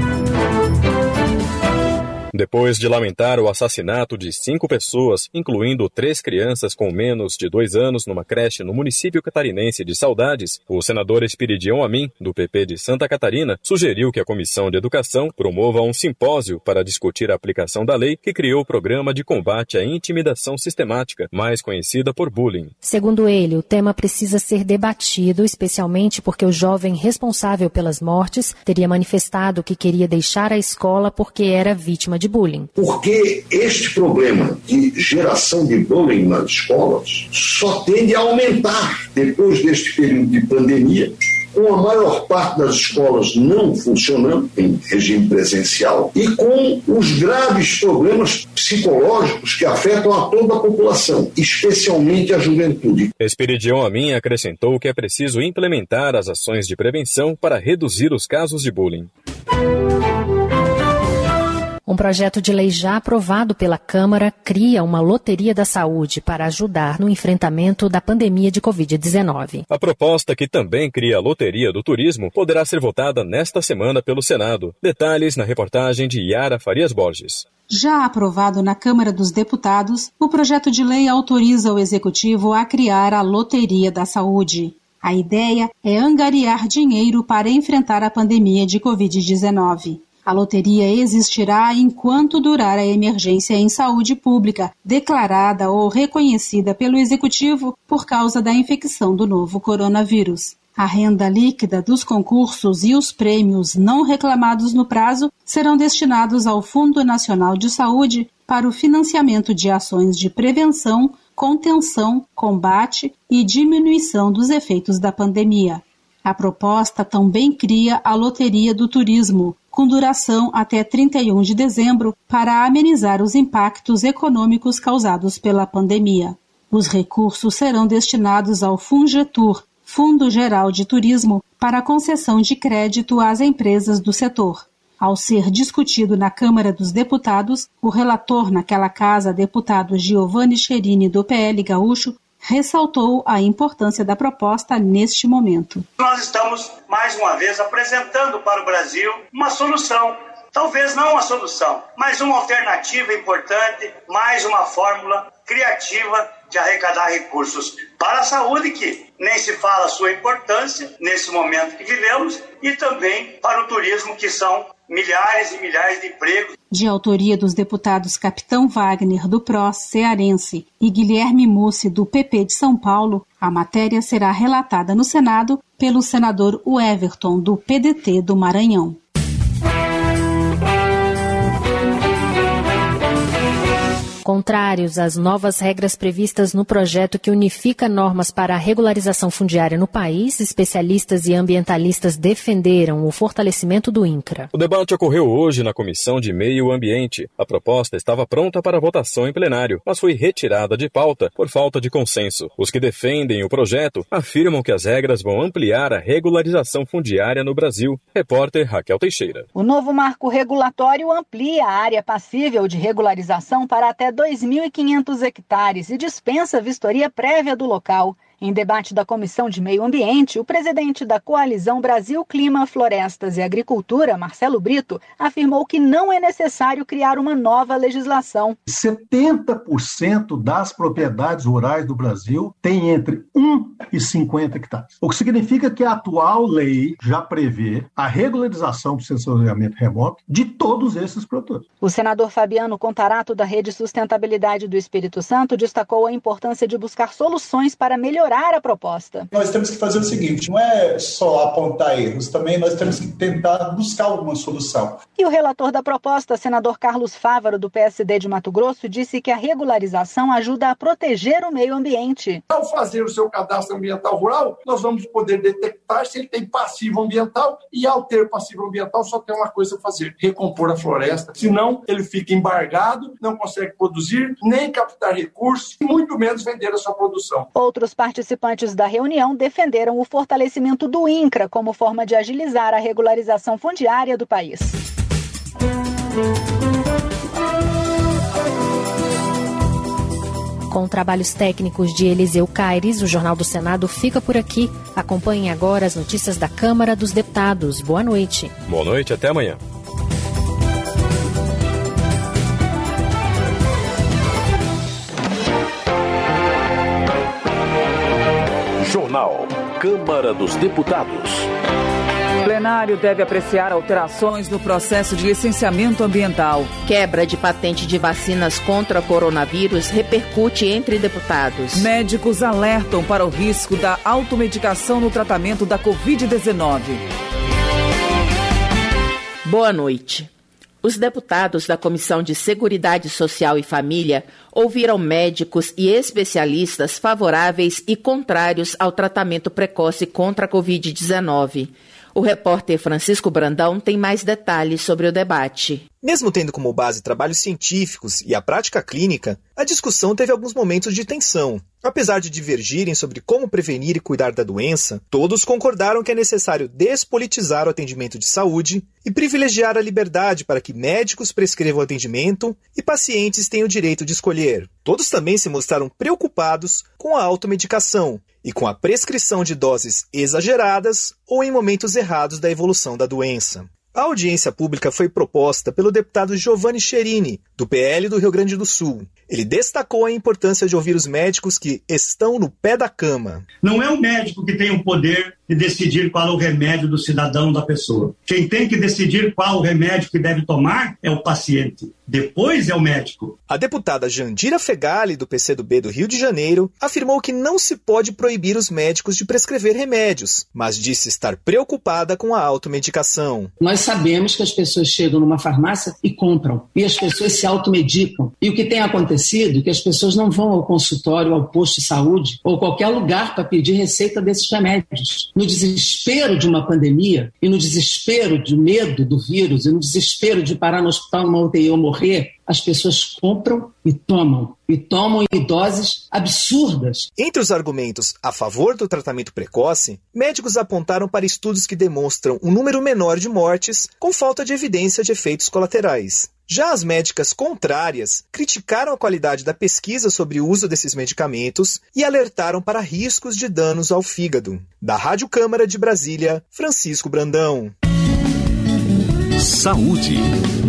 Depois de lamentar o assassinato de cinco pessoas, incluindo três crianças com menos de dois anos numa creche no município catarinense de Saudades, o senador Esperidião Amin, do P P de Santa Catarina, sugeriu que a Comissão de Educação promova um simpósio para discutir a aplicação da lei que criou o Programa de Combate à Intimidação Sistemática, mais conhecida por bullying. Segundo ele, o tema precisa ser debatido, especialmente porque o jovem responsável pelas mortes teria manifestado que queria deixar a escola porque era vítima de bullying. Porque este problema de geração de bullying nas escolas só tende a aumentar depois deste período de pandemia, com a maior parte das escolas não funcionando em regime presencial e com os graves problemas psicológicos que afetam a toda a população, especialmente a juventude. Esperidião Amin acrescentou que é preciso implementar as ações de prevenção para reduzir os casos de bullying. Um projeto de lei já aprovado pela Câmara cria uma loteria da saúde para ajudar no enfrentamento da pandemia de covid dezenove. A proposta, que também cria a loteria do turismo, poderá ser votada nesta semana pelo Senado. Detalhes na reportagem de Yara Farias Borges. Já aprovado na Câmara dos Deputados, o projeto de lei autoriza o Executivo a criar a Loteria da Saúde. A ideia é angariar dinheiro para enfrentar a pandemia de covid dezenove. A loteria existirá enquanto durar a emergência em saúde pública, declarada ou reconhecida pelo Executivo por causa da infecção do novo coronavírus. A renda líquida dos concursos e os prêmios não reclamados no prazo serão destinados ao Fundo Nacional de Saúde para o financiamento de ações de prevenção, contenção, combate e diminuição dos efeitos da pandemia. A proposta também cria a Loteria do Turismo, com duração até trinta e um de dezembro, para amenizar os impactos econômicos causados pela pandemia. Os recursos serão destinados ao Fungetur, Fundo Geral de Turismo, para concessão de crédito às empresas do setor. Ao ser discutido na Câmara dos Deputados, o relator naquela casa, deputado Giovanni Cherini, do P L Gaúcho, ressaltou a importância da proposta neste momento. Nós estamos, mais uma vez, apresentando para o Brasil uma solução. Talvez não uma solução, mas uma alternativa importante, mais uma fórmula criativa de arrecadar recursos para a saúde, que nem se fala a sua importância nesse momento que vivemos, e também para o turismo, que são milhares e milhares de empregos. De autoria dos deputados Capitão Wagner, do P R O S cearense, e Guilherme Mussi, do P P de São Paulo, a matéria será relatada no Senado pelo senador Everton, do P D T do Maranhão. Contrários às novas regras previstas no projeto que unifica normas para a regularização fundiária no país, especialistas e ambientalistas defenderam o fortalecimento do INCRA. O debate ocorreu hoje na Comissão de Meio Ambiente. A proposta estava pronta para votação em plenário, mas foi retirada de pauta por falta de consenso. Os que defendem o projeto afirmam que as regras vão ampliar a regularização fundiária no Brasil. Repórter Raquel Teixeira. O novo marco regulatório amplia a área passível de regularização para até dois mil e quinhentos hectares e dispensa vistoria prévia do local. Em debate da Comissão de Meio Ambiente, o presidente da Coalizão Brasil Clima, Florestas e Agricultura, Marcelo Brito, afirmou que não é necessário criar uma nova legislação. setenta por cento das propriedades rurais do Brasil têm entre um e cinquenta hectares. O que significa que a atual lei já prevê a regularização do sensoriamento remoto de todos esses produtores. O senador Fabiano Contarato, da Rede Sustentabilidade do Espírito Santo, destacou a importância de buscar soluções para melhorar a proposta. Nós temos que fazer o seguinte, não é só apontar erros, também nós temos que tentar buscar alguma solução. E o relator da proposta, senador Carlos Fávaro, do P S D de Mato Grosso, disse que a regularização ajuda a proteger o meio ambiente. Ao fazer o seu cadastro ambiental rural, nós vamos poder detectar se ele tem passivo ambiental e, ao ter passivo ambiental, só tem uma coisa a fazer, recompor a floresta. Senão, ele fica embargado, não consegue produzir, nem captar recursos, e muito menos vender a sua produção. Outros participantes da reunião defenderam o fortalecimento do INCRA como forma de agilizar a regularização fundiária do país. Com trabalhos técnicos de Eliseu Caires, o Jornal do Senado fica por aqui. Acompanhem agora as notícias da Câmara dos Deputados. Boa noite. Boa noite, até amanhã. Jornal Câmara dos Deputados. O plenário deve apreciar alterações no processo de licenciamento ambiental. Quebra de patente de vacinas contra coronavírus repercute entre deputados. Médicos alertam para o risco da automedicação no tratamento da covid dezenove. Boa noite. Os deputados da Comissão de Seguridade Social e Família ouviram médicos e especialistas favoráveis e contrários ao tratamento precoce contra a covid dezenove. O repórter Francisco Brandão tem mais detalhes sobre o debate. Mesmo tendo como base trabalhos científicos e a prática clínica, a discussão teve alguns momentos de tensão. Apesar de divergirem sobre como prevenir e cuidar da doença, todos concordaram que é necessário despolitizar o atendimento de saúde e privilegiar a liberdade para que médicos prescrevam atendimento e pacientes tenham o direito de escolher. Todos também se mostraram preocupados com a automedicação e com a prescrição de doses exageradas ou em momentos errados da evolução da doença. A audiência pública foi proposta pelo deputado Giovanni Cherini, do P L do Rio Grande do Sul. Ele destacou a importância de ouvir os médicos que estão no pé da cama. Não é o médico que tem o poder de decidir qual é o remédio do cidadão, da pessoa. Quem tem que decidir qual o remédio que deve tomar é o paciente. Depois é o médico. A deputada Jandira Fegali, do P C do B do Rio de Janeiro, afirmou que não se pode proibir os médicos de prescrever remédios, mas disse estar preocupada com a automedicação. Nós sabemos que as pessoas chegam numa farmácia e compram, e as pessoas se automedicam. E o que tem acontecido é que as pessoas não vão ao consultório, ao posto de saúde ou qualquer lugar para pedir receita desses remédios. No desespero de uma pandemia e no desespero de medo do vírus e no desespero de parar no hospital numa U T I ou morrer, as pessoas compram e tomam. E tomam em doses absurdas. Entre os argumentos a favor do tratamento precoce, médicos apontaram para estudos que demonstram um número menor de mortes com falta de evidência de efeitos colaterais. Já as médicas contrárias criticaram a qualidade da pesquisa sobre o uso desses medicamentos e alertaram para riscos de danos ao fígado. Da Rádio Câmara de Brasília, Francisco Brandão. Saúde.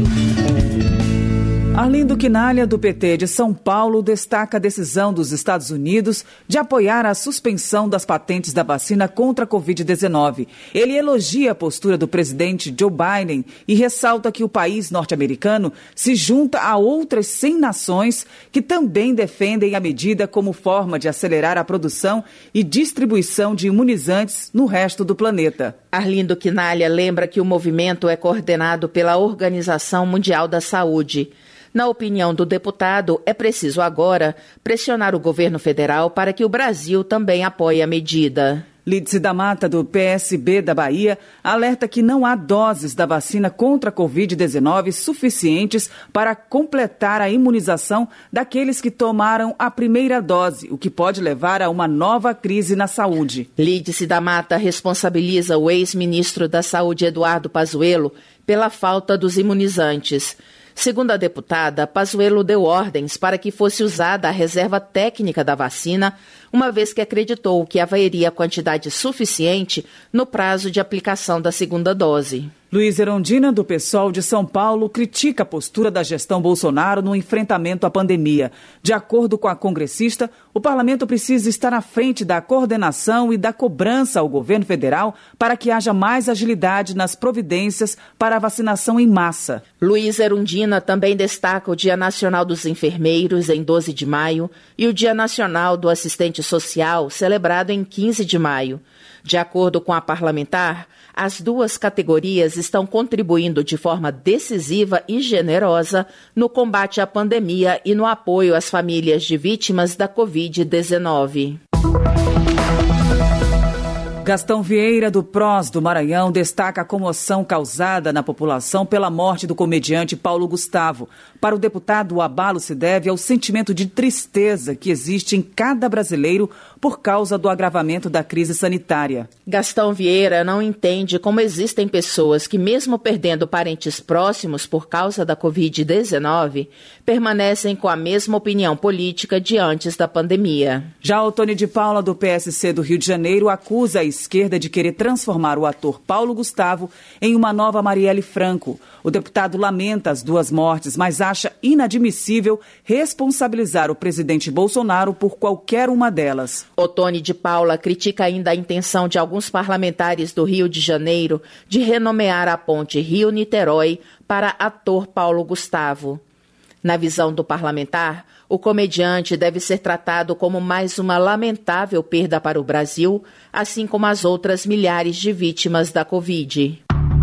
Arlindo Quinalha, do P T de São Paulo, destaca a decisão dos Estados Unidos de apoiar a suspensão das patentes da vacina contra a covid dezenove. Ele elogia a postura do presidente Joe Biden e ressalta que o país norte-americano se junta a outras cem nações que também defendem a medida como forma de acelerar a produção e distribuição de imunizantes no resto do planeta. Arlindo Quinalha lembra que o movimento é coordenado pela Organização Mundial da Saúde. Na opinião do deputado, é preciso agora pressionar o governo federal para que o Brasil também apoie a medida. Lídice da Mata, do P S B da Bahia, alerta que não há doses da vacina contra a covid dezenove suficientes para completar a imunização daqueles que tomaram a primeira dose, o que pode levar a uma nova crise na saúde. Lídice da Mata responsabiliza o ex-ministro da Saúde, Eduardo Pazuello, pela falta dos imunizantes. Segundo a deputada, Pazuello deu ordens para que fosse usada a reserva técnica da vacina, uma vez que acreditou que haveria quantidade suficiente no prazo de aplicação da segunda dose. Luiz Erundina, do PSOL de São Paulo, critica a postura da gestão Bolsonaro no enfrentamento à pandemia. De acordo com a congressista, o parlamento precisa estar à frente da coordenação e da cobrança ao governo federal para que haja mais agilidade nas providências para a vacinação em massa. Luiz Erundina também destaca o Dia Nacional dos Enfermeiros, em doze de maio, e o Dia Nacional do Assistente Social, celebrado em quinze de maio. De acordo com a parlamentar, as duas categorias estão contribuindo de forma decisiva e generosa no combate à pandemia e no apoio às famílias de vítimas da covid dezenove. Gastão Vieira, do P R O S do Maranhão, destaca a comoção causada na população pela morte do comediante Paulo Gustavo. Para o deputado, o abalo se deve ao sentimento de tristeza que existe em cada brasileiro por causa do agravamento da crise sanitária. Gastão Vieira não entende como existem pessoas que, mesmo perdendo parentes próximos por causa da covid dezenove, permanecem com a mesma opinião política de antes da pandemia. Já o Tony de Paula, do P S C do Rio de Janeiro, acusa a esquerda de querer transformar o ator Paulo Gustavo em uma nova Marielle Franco. O deputado lamenta as duas mortes, mas acha inadmissível responsabilizar o presidente Bolsonaro por qualquer uma delas. O Tony de Paula critica ainda a intenção de alguns parlamentares do Rio de Janeiro de renomear a ponte Rio-Niterói para ator Paulo Gustavo. Na visão do parlamentar, o comediante deve ser tratado como mais uma lamentável perda para o Brasil, assim como as outras milhares de vítimas da Covid.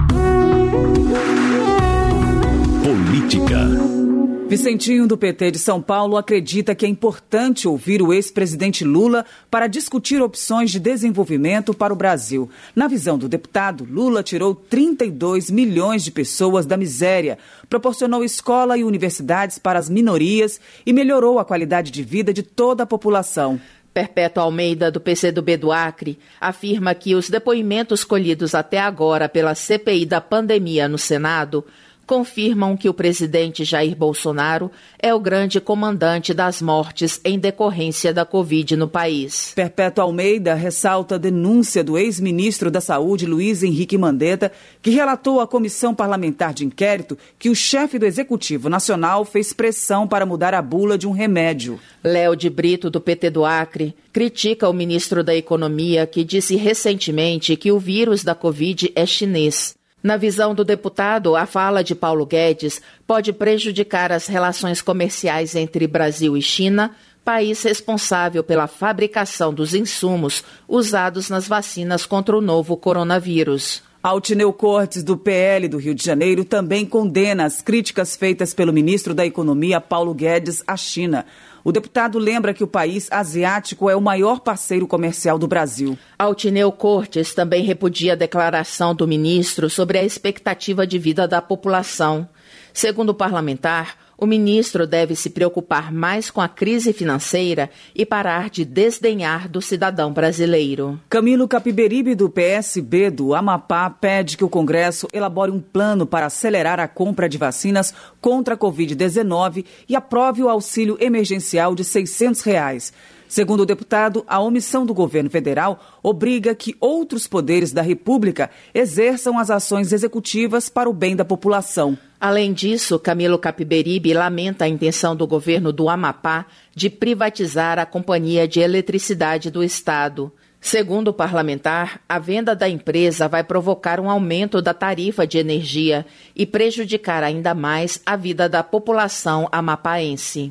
Política. Vicentinho, do P T de São Paulo, acredita que é importante ouvir o ex-presidente Lula para discutir opções de desenvolvimento para o Brasil. Na visão do deputado, Lula tirou trinta e dois milhões de pessoas da miséria, proporcionou escola e universidades para as minorias e melhorou a qualidade de vida de toda a população. Perpétua Almeida, do P C do B do Acre, afirma que os depoimentos colhidos até agora pela C P I da pandemia no Senado confirmam que o presidente Jair Bolsonaro é o grande comandante das mortes em decorrência da Covid no país. Perpétua Almeida ressalta a denúncia do ex-ministro da Saúde, Luiz Henrique Mandetta, que relatou à Comissão Parlamentar de Inquérito que o chefe do Executivo Nacional fez pressão para mudar a bula de um remédio. Léo de Brito, do P T do Acre, critica o ministro da Economia, que disse recentemente que o vírus da Covid é chinês. Na visão do deputado, a fala de Paulo Guedes pode prejudicar as relações comerciais entre Brasil e China, país responsável pela fabricação dos insumos usados nas vacinas contra o novo coronavírus. Altineu Cortes, do P L do Rio de Janeiro, também condena as críticas feitas pelo ministro da Economia, Paulo Guedes, à China. O deputado lembra que o país asiático é o maior parceiro comercial do Brasil. Altineu Cortes também repudia a declaração do ministro sobre a expectativa de vida da população. Segundo o parlamentar, o ministro deve se preocupar mais com a crise financeira e parar de desdenhar do cidadão brasileiro. Camilo Capiberibe, do P S B do Amapá, pede que o Congresso elabore um plano para acelerar a compra de vacinas contra a covid dezenove e aprove o auxílio emergencial de seiscentos reais. Segundo o deputado, a omissão do governo federal obriga que outros poderes da República exerçam as ações executivas para o bem da população. Além disso, Camilo Capiberibe lamenta a intenção do governo do Amapá de privatizar a Companhia de Eletricidade do Estado. Segundo o parlamentar, a venda da empresa vai provocar um aumento da tarifa de energia e prejudicar ainda mais a vida da população amapaense.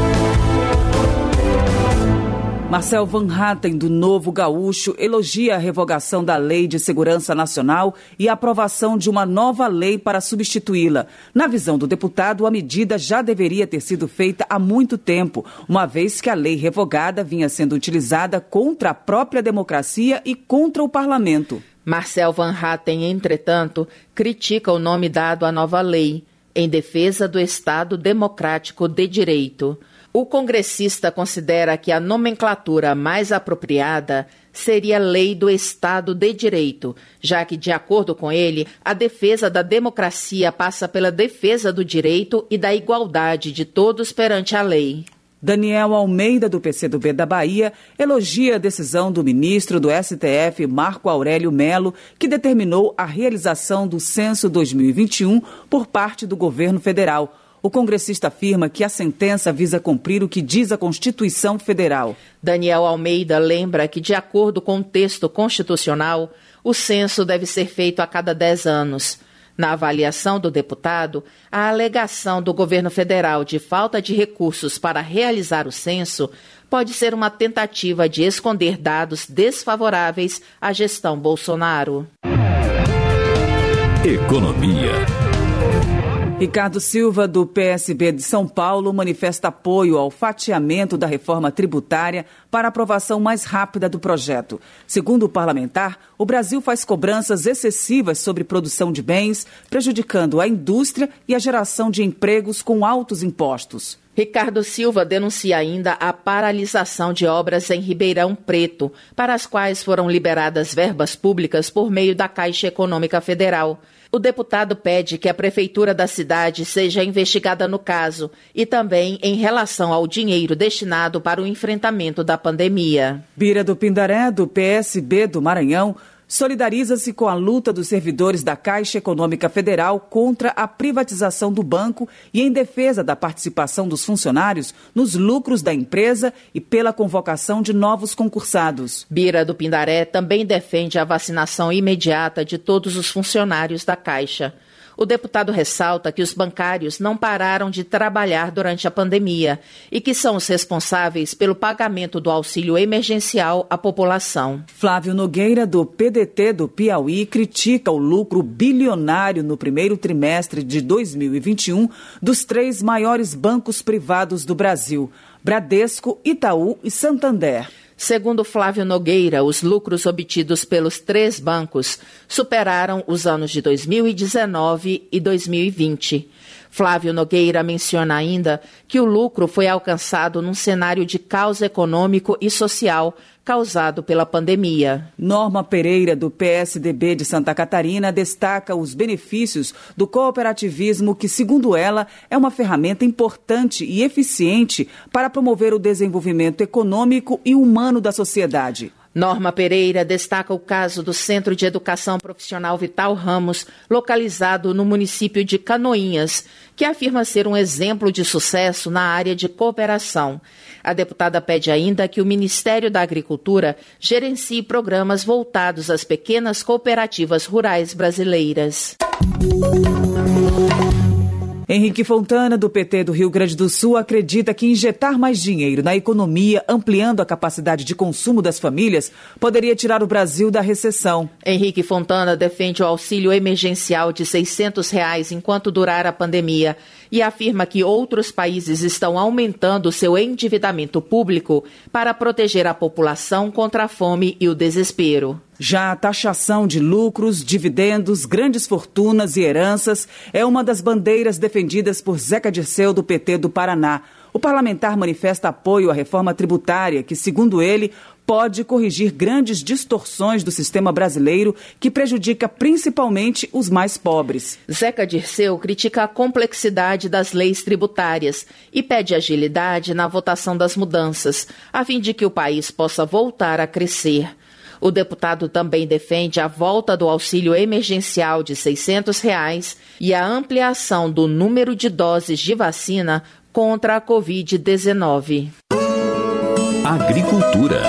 Marcel Van Hatten, do Novo Gaúcho, elogia a revogação da Lei de Segurança Nacional e a aprovação de uma nova lei para substituí-la. Na visão do deputado, a medida já deveria ter sido feita há muito tempo, uma vez que a lei revogada vinha sendo utilizada contra a própria democracia e contra o parlamento. Marcel Van Hatten, entretanto, critica o nome dado à nova lei, em defesa do Estado Democrático de Direito. O congressista considera que a nomenclatura mais apropriada seria lei do Estado de Direito, já que, de acordo com ele, a defesa da democracia passa pela defesa do direito e da igualdade de todos perante a lei. Daniel Almeida, do P C do B da Bahia, elogia a decisão do ministro do S T F, Marco Aurélio Mello, que determinou a realização do Censo dois mil e vinte e um por parte do governo federal. O congressista afirma que a sentença visa cumprir o que diz a Constituição Federal. Daniel Almeida lembra que, de acordo com o texto constitucional, o censo deve ser feito a cada dez anos. Na avaliação do deputado, a alegação do governo federal de falta de recursos para realizar o censo pode ser uma tentativa de esconder dados desfavoráveis à gestão Bolsonaro. Economia. Ricardo Silva, do P S B de São Paulo, manifesta apoio ao fatiamento da reforma tributária para aprovação mais rápida do projeto. Segundo o parlamentar, o Brasil faz cobranças excessivas sobre produção de bens, prejudicando a indústria e a geração de empregos com altos impostos. Ricardo Silva denuncia ainda a paralisação de obras em Ribeirão Preto, para as quais foram liberadas verbas públicas por meio da Caixa Econômica Federal. O deputado pede que a prefeitura da cidade seja investigada no caso e também em relação ao dinheiro destinado para o enfrentamento da pandemia. Bira do Pindaré, do P S B do Maranhão, solidariza-se com a luta dos servidores da Caixa Econômica Federal contra a privatização do banco e em defesa da participação dos funcionários nos lucros da empresa e pela convocação de novos concursados. Bira do Pindaré também defende a vacinação imediata de todos os funcionários da Caixa. O deputado ressalta que os bancários não pararam de trabalhar durante a pandemia e que são os responsáveis pelo pagamento do auxílio emergencial à população. Flávio Nogueira, do P D T do Piauí, critica o lucro bilionário no primeiro trimestre de dois mil e vinte e um dos três maiores bancos privados do Brasil: Bradesco, Itaú e Santander. Segundo Flávio Nogueira, os lucros obtidos pelos três bancos superaram os anos de dois mil e dezenove e dois mil e vinte. Flávio Nogueira menciona ainda que o lucro foi alcançado num cenário de caos econômico e social causado pela pandemia. Norma Pereira, do P S D B de Santa Catarina, destaca os benefícios do cooperativismo que, segundo ela, é uma ferramenta importante e eficiente para promover o desenvolvimento econômico e humano da sociedade. Norma Pereira destaca o caso do Centro de Educação Profissional Vital Ramos, localizado no município de Canoinhas, que afirma ser um exemplo de sucesso na área de cooperação. A deputada pede ainda que o Ministério da Agricultura gerencie programas voltados às pequenas cooperativas rurais brasileiras. Henrique Fontana, do P T do Rio Grande do Sul, acredita que injetar mais dinheiro na economia, ampliando a capacidade de consumo das famílias, poderia tirar o Brasil da recessão. Henrique Fontana defende o auxílio emergencial de seiscentos reais enquanto durar a pandemia e afirma que outros países estão aumentando seu endividamento público para proteger a população contra a fome e o desespero. Já a taxação de lucros, dividendos, grandes fortunas e heranças é uma das bandeiras defendidas por Zeca Dirceu, do P T do Paraná. O parlamentar manifesta apoio à reforma tributária, que, segundo ele, pode corrigir grandes distorções do sistema brasileiro que prejudica principalmente os mais pobres. Zeca Dirceu critica a complexidade das leis tributárias e pede agilidade na votação das mudanças, a fim de que o país possa voltar a crescer. O deputado também defende a volta do auxílio emergencial de seiscentos reais e a ampliação do número de doses de vacina contra a covid dezenove. Agricultura.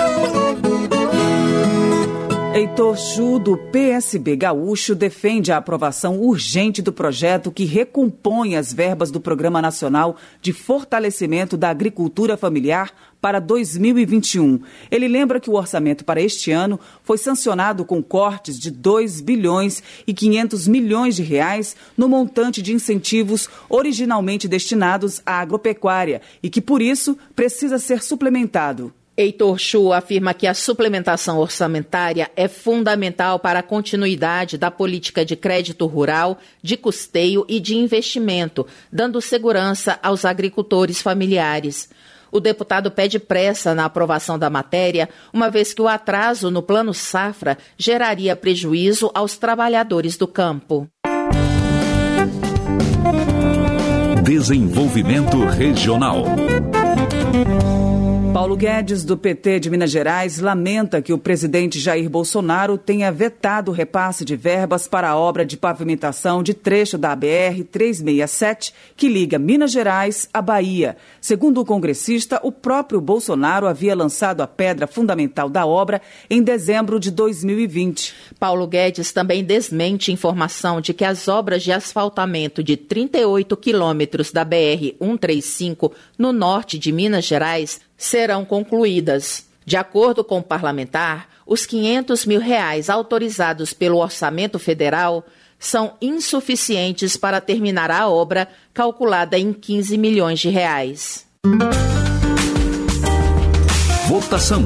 Heitor Chu, do P S B Gaúcho, defende a aprovação urgente do projeto que recompõe as verbas do Programa Nacional de Fortalecimento da Agricultura Familiar para dois mil e vinte e um. Ele lembra que o orçamento para este ano foi sancionado com cortes de dois bilhões e quinhentos milhões de reais no montante de incentivos originalmente destinados à agropecuária e que, por isso, precisa ser suplementado. Heitor Chu afirma que a suplementação orçamentária é fundamental para a continuidade da política de crédito rural, de custeio e de investimento, dando segurança aos agricultores familiares. O deputado pede pressa na aprovação da matéria, uma vez que o atraso no Plano Safra geraria prejuízo aos trabalhadores do campo. Desenvolvimento Regional. Paulo Guedes, do P T de Minas Gerais, lamenta que o presidente Jair Bolsonaro tenha vetado o repasse de verbas para a obra de pavimentação de trecho da B R trezentos e sessenta e sete, que liga Minas Gerais à Bahia. Segundo o congressista, o próprio Bolsonaro havia lançado a pedra fundamental da obra em dezembro de dois mil e vinte. Paulo Guedes também desmente informação de que as obras de asfaltamento de trinta e oito quilômetros da B R cento e trinta e cinco no norte de Minas Gerais serão concluídas. De acordo com o parlamentar, os quinhentos mil reais autorizados pelo orçamento federal são insuficientes para terminar a obra, calculada em quinze milhões de reais. Votação.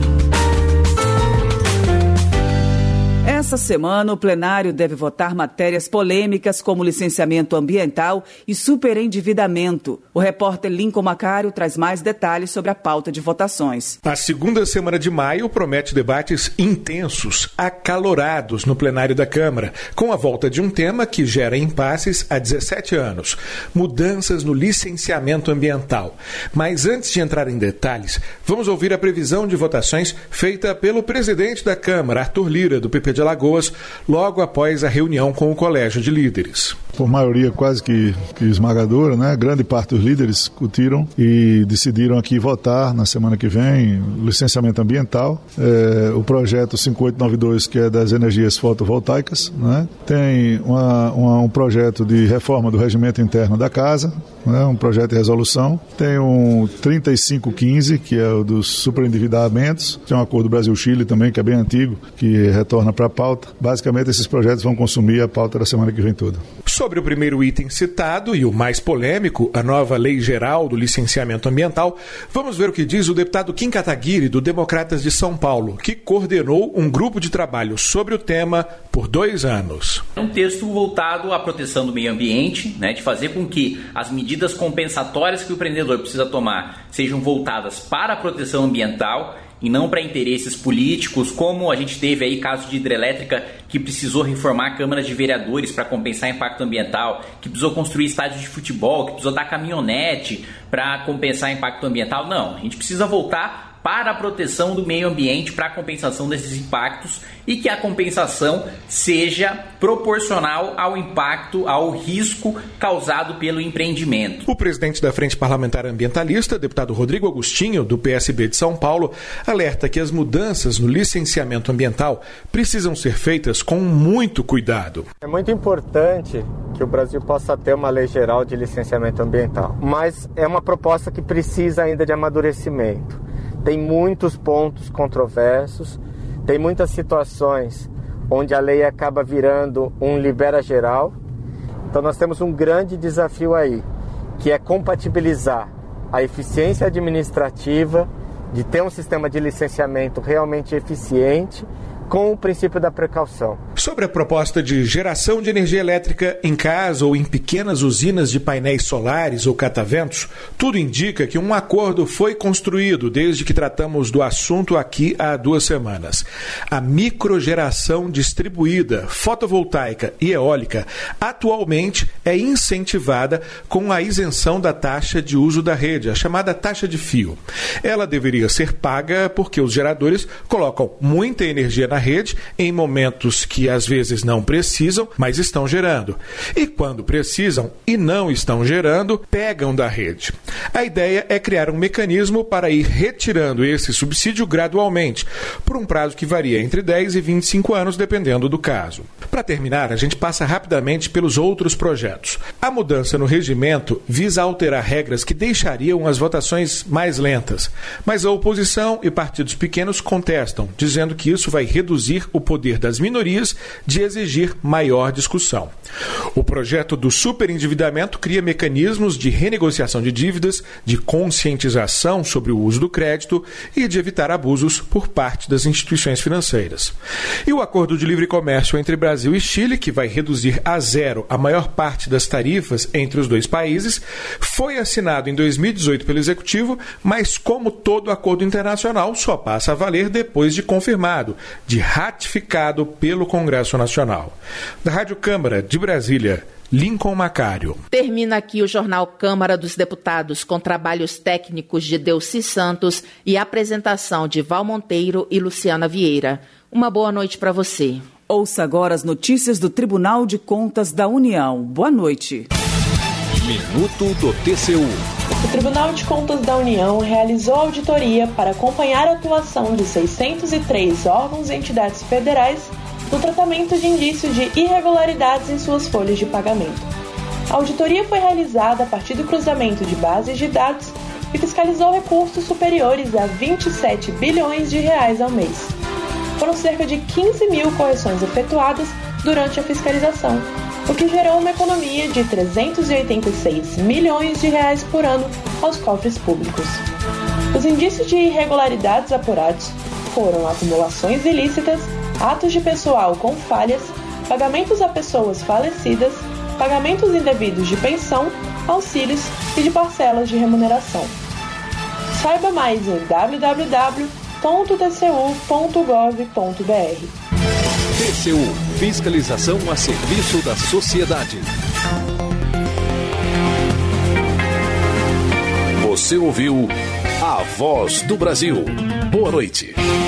Essa semana, o plenário deve votar matérias polêmicas como licenciamento ambiental e superendividamento. O repórter Lincoln Macário traz mais detalhes sobre a pauta de votações. A segunda semana de maio promete debates intensos, acalorados no plenário da Câmara, com a volta de um tema que gera impasses há dezessete anos: mudanças no licenciamento ambiental. Mas antes de entrar em detalhes, vamos ouvir a previsão de votações feita pelo presidente da Câmara, Arthur Lira, do P P de Alagoas, logo após a reunião com o Colégio de Líderes. Por maioria quase que, que esmagadora, né? Grande parte dos líderes discutiram e decidiram aqui votar na semana que vem licenciamento ambiental, é, o projeto cinco oito nove dois, que é das energias fotovoltaicas, né? Tem uma, uma, um projeto de reforma do regimento interno da casa, né? Um projeto de resolução, tem um trinta e cinco quinze, que é o dos superendividamentos, tem um acordo do Brasil-Chile também, que é bem antigo, que retorna para a pauta. Basicamente, esses projetos vão consumir a pauta da semana que vem toda. Sobre o primeiro item citado e o mais polêmico, a nova Lei Geral do Licenciamento Ambiental, vamos ver o que diz o deputado Kim Kataguiri, do Democratas de São Paulo, que coordenou um grupo de trabalho sobre o tema por dois anos. É um texto voltado à proteção do meio ambiente, né, de fazer com que as medidas compensatórias que o empreendedor precisa tomar sejam voltadas para a proteção ambiental e não para interesses políticos, como a gente teve aí caso de hidrelétrica que precisou reformar câmaras de vereadores para compensar impacto ambiental, que precisou construir estádios de futebol, que precisou dar caminhonete para compensar impacto ambiental. Não, a gente precisa voltar para a proteção do meio ambiente, para a compensação desses impactos, e que a compensação seja proporcional ao impacto, ao risco causado pelo empreendimento. O presidente da Frente Parlamentar Ambientalista, deputado Rodrigo Agostinho, do P S B de São Paulo, alerta que as mudanças no licenciamento ambiental precisam ser feitas com muito cuidado. É muito importante que o Brasil possa ter uma lei geral de licenciamento ambiental, mas é uma proposta que precisa ainda de amadurecimento. Tem muitos pontos controversos, tem muitas situações onde a lei acaba virando um libera geral. Então nós temos um grande desafio aí, que é compatibilizar a eficiência administrativa de ter um sistema de licenciamento realmente eficiente com o princípio da precaução. Sobre a proposta de geração de energia elétrica em casa ou em pequenas usinas de painéis solares ou cataventos, tudo indica que um acordo foi construído desde que tratamos do assunto aqui há duas semanas. A microgeração distribuída, fotovoltaica e eólica, atualmente é incentivada com a isenção da taxa de uso da rede, a chamada taxa de fio. Ela deveria ser paga porque os geradores colocam muita energia na rede em momentos que às vezes não precisam, mas estão gerando. E quando precisam e não estão gerando, pegam da rede. A ideia é criar um mecanismo para ir retirando esse subsídio gradualmente, por um prazo que varia entre dez e vinte e cinco anos, dependendo do caso. Para terminar, a gente passa rapidamente pelos outros projetos. A mudança no regimento visa alterar regras que deixariam as votações mais lentas, mas a oposição e partidos pequenos contestam, dizendo que isso vai reduzir reduzir o poder das minorias de exigir maior discussão. O projeto do superendividamento cria mecanismos de renegociação de dívidas, de conscientização sobre o uso do crédito e de evitar abusos por parte das instituições financeiras. E o acordo de livre comércio entre Brasil e Chile, que vai reduzir a zero a maior parte das tarifas entre os dois países, foi assinado em dois mil e dezoito pelo Executivo, mas como todo acordo internacional, só passa a valer depois de confirmado, de ratificado pelo Congresso Nacional. Da Rádio Câmara de Brasília, Lincoln Macário. Termina aqui o Jornal Câmara dos Deputados, com trabalhos técnicos de Delci Santos e apresentação de Val Monteiro e Luciana Vieira. Uma boa noite para você. Ouça agora as notícias do Tribunal de Contas da União. Boa noite. Minuto do T C U. O Tribunal de Contas da União realizou auditoria para acompanhar a atuação de seiscentos e três órgãos e entidades federais no tratamento de indícios de irregularidades em suas folhas de pagamento. A auditoria foi realizada a partir do cruzamento de bases de dados e fiscalizou recursos superiores a vinte e sete bilhões de reais ao mês. Foram cerca de quinze mil correções efetuadas durante a fiscalização, o que gerou uma economia de trezentos e oitenta e seis milhões de reais por ano aos cofres públicos. Os indícios de irregularidades apurados foram acumulações ilícitas, atos de pessoal com falhas, pagamentos a pessoas falecidas, pagamentos indevidos de pensão, auxílios e de parcelas de remuneração. Saiba mais em w w w ponto t c u ponto gov ponto b r. T C U, fiscalização a serviço da sociedade. Você ouviu A Voz do Brasil. Boa noite.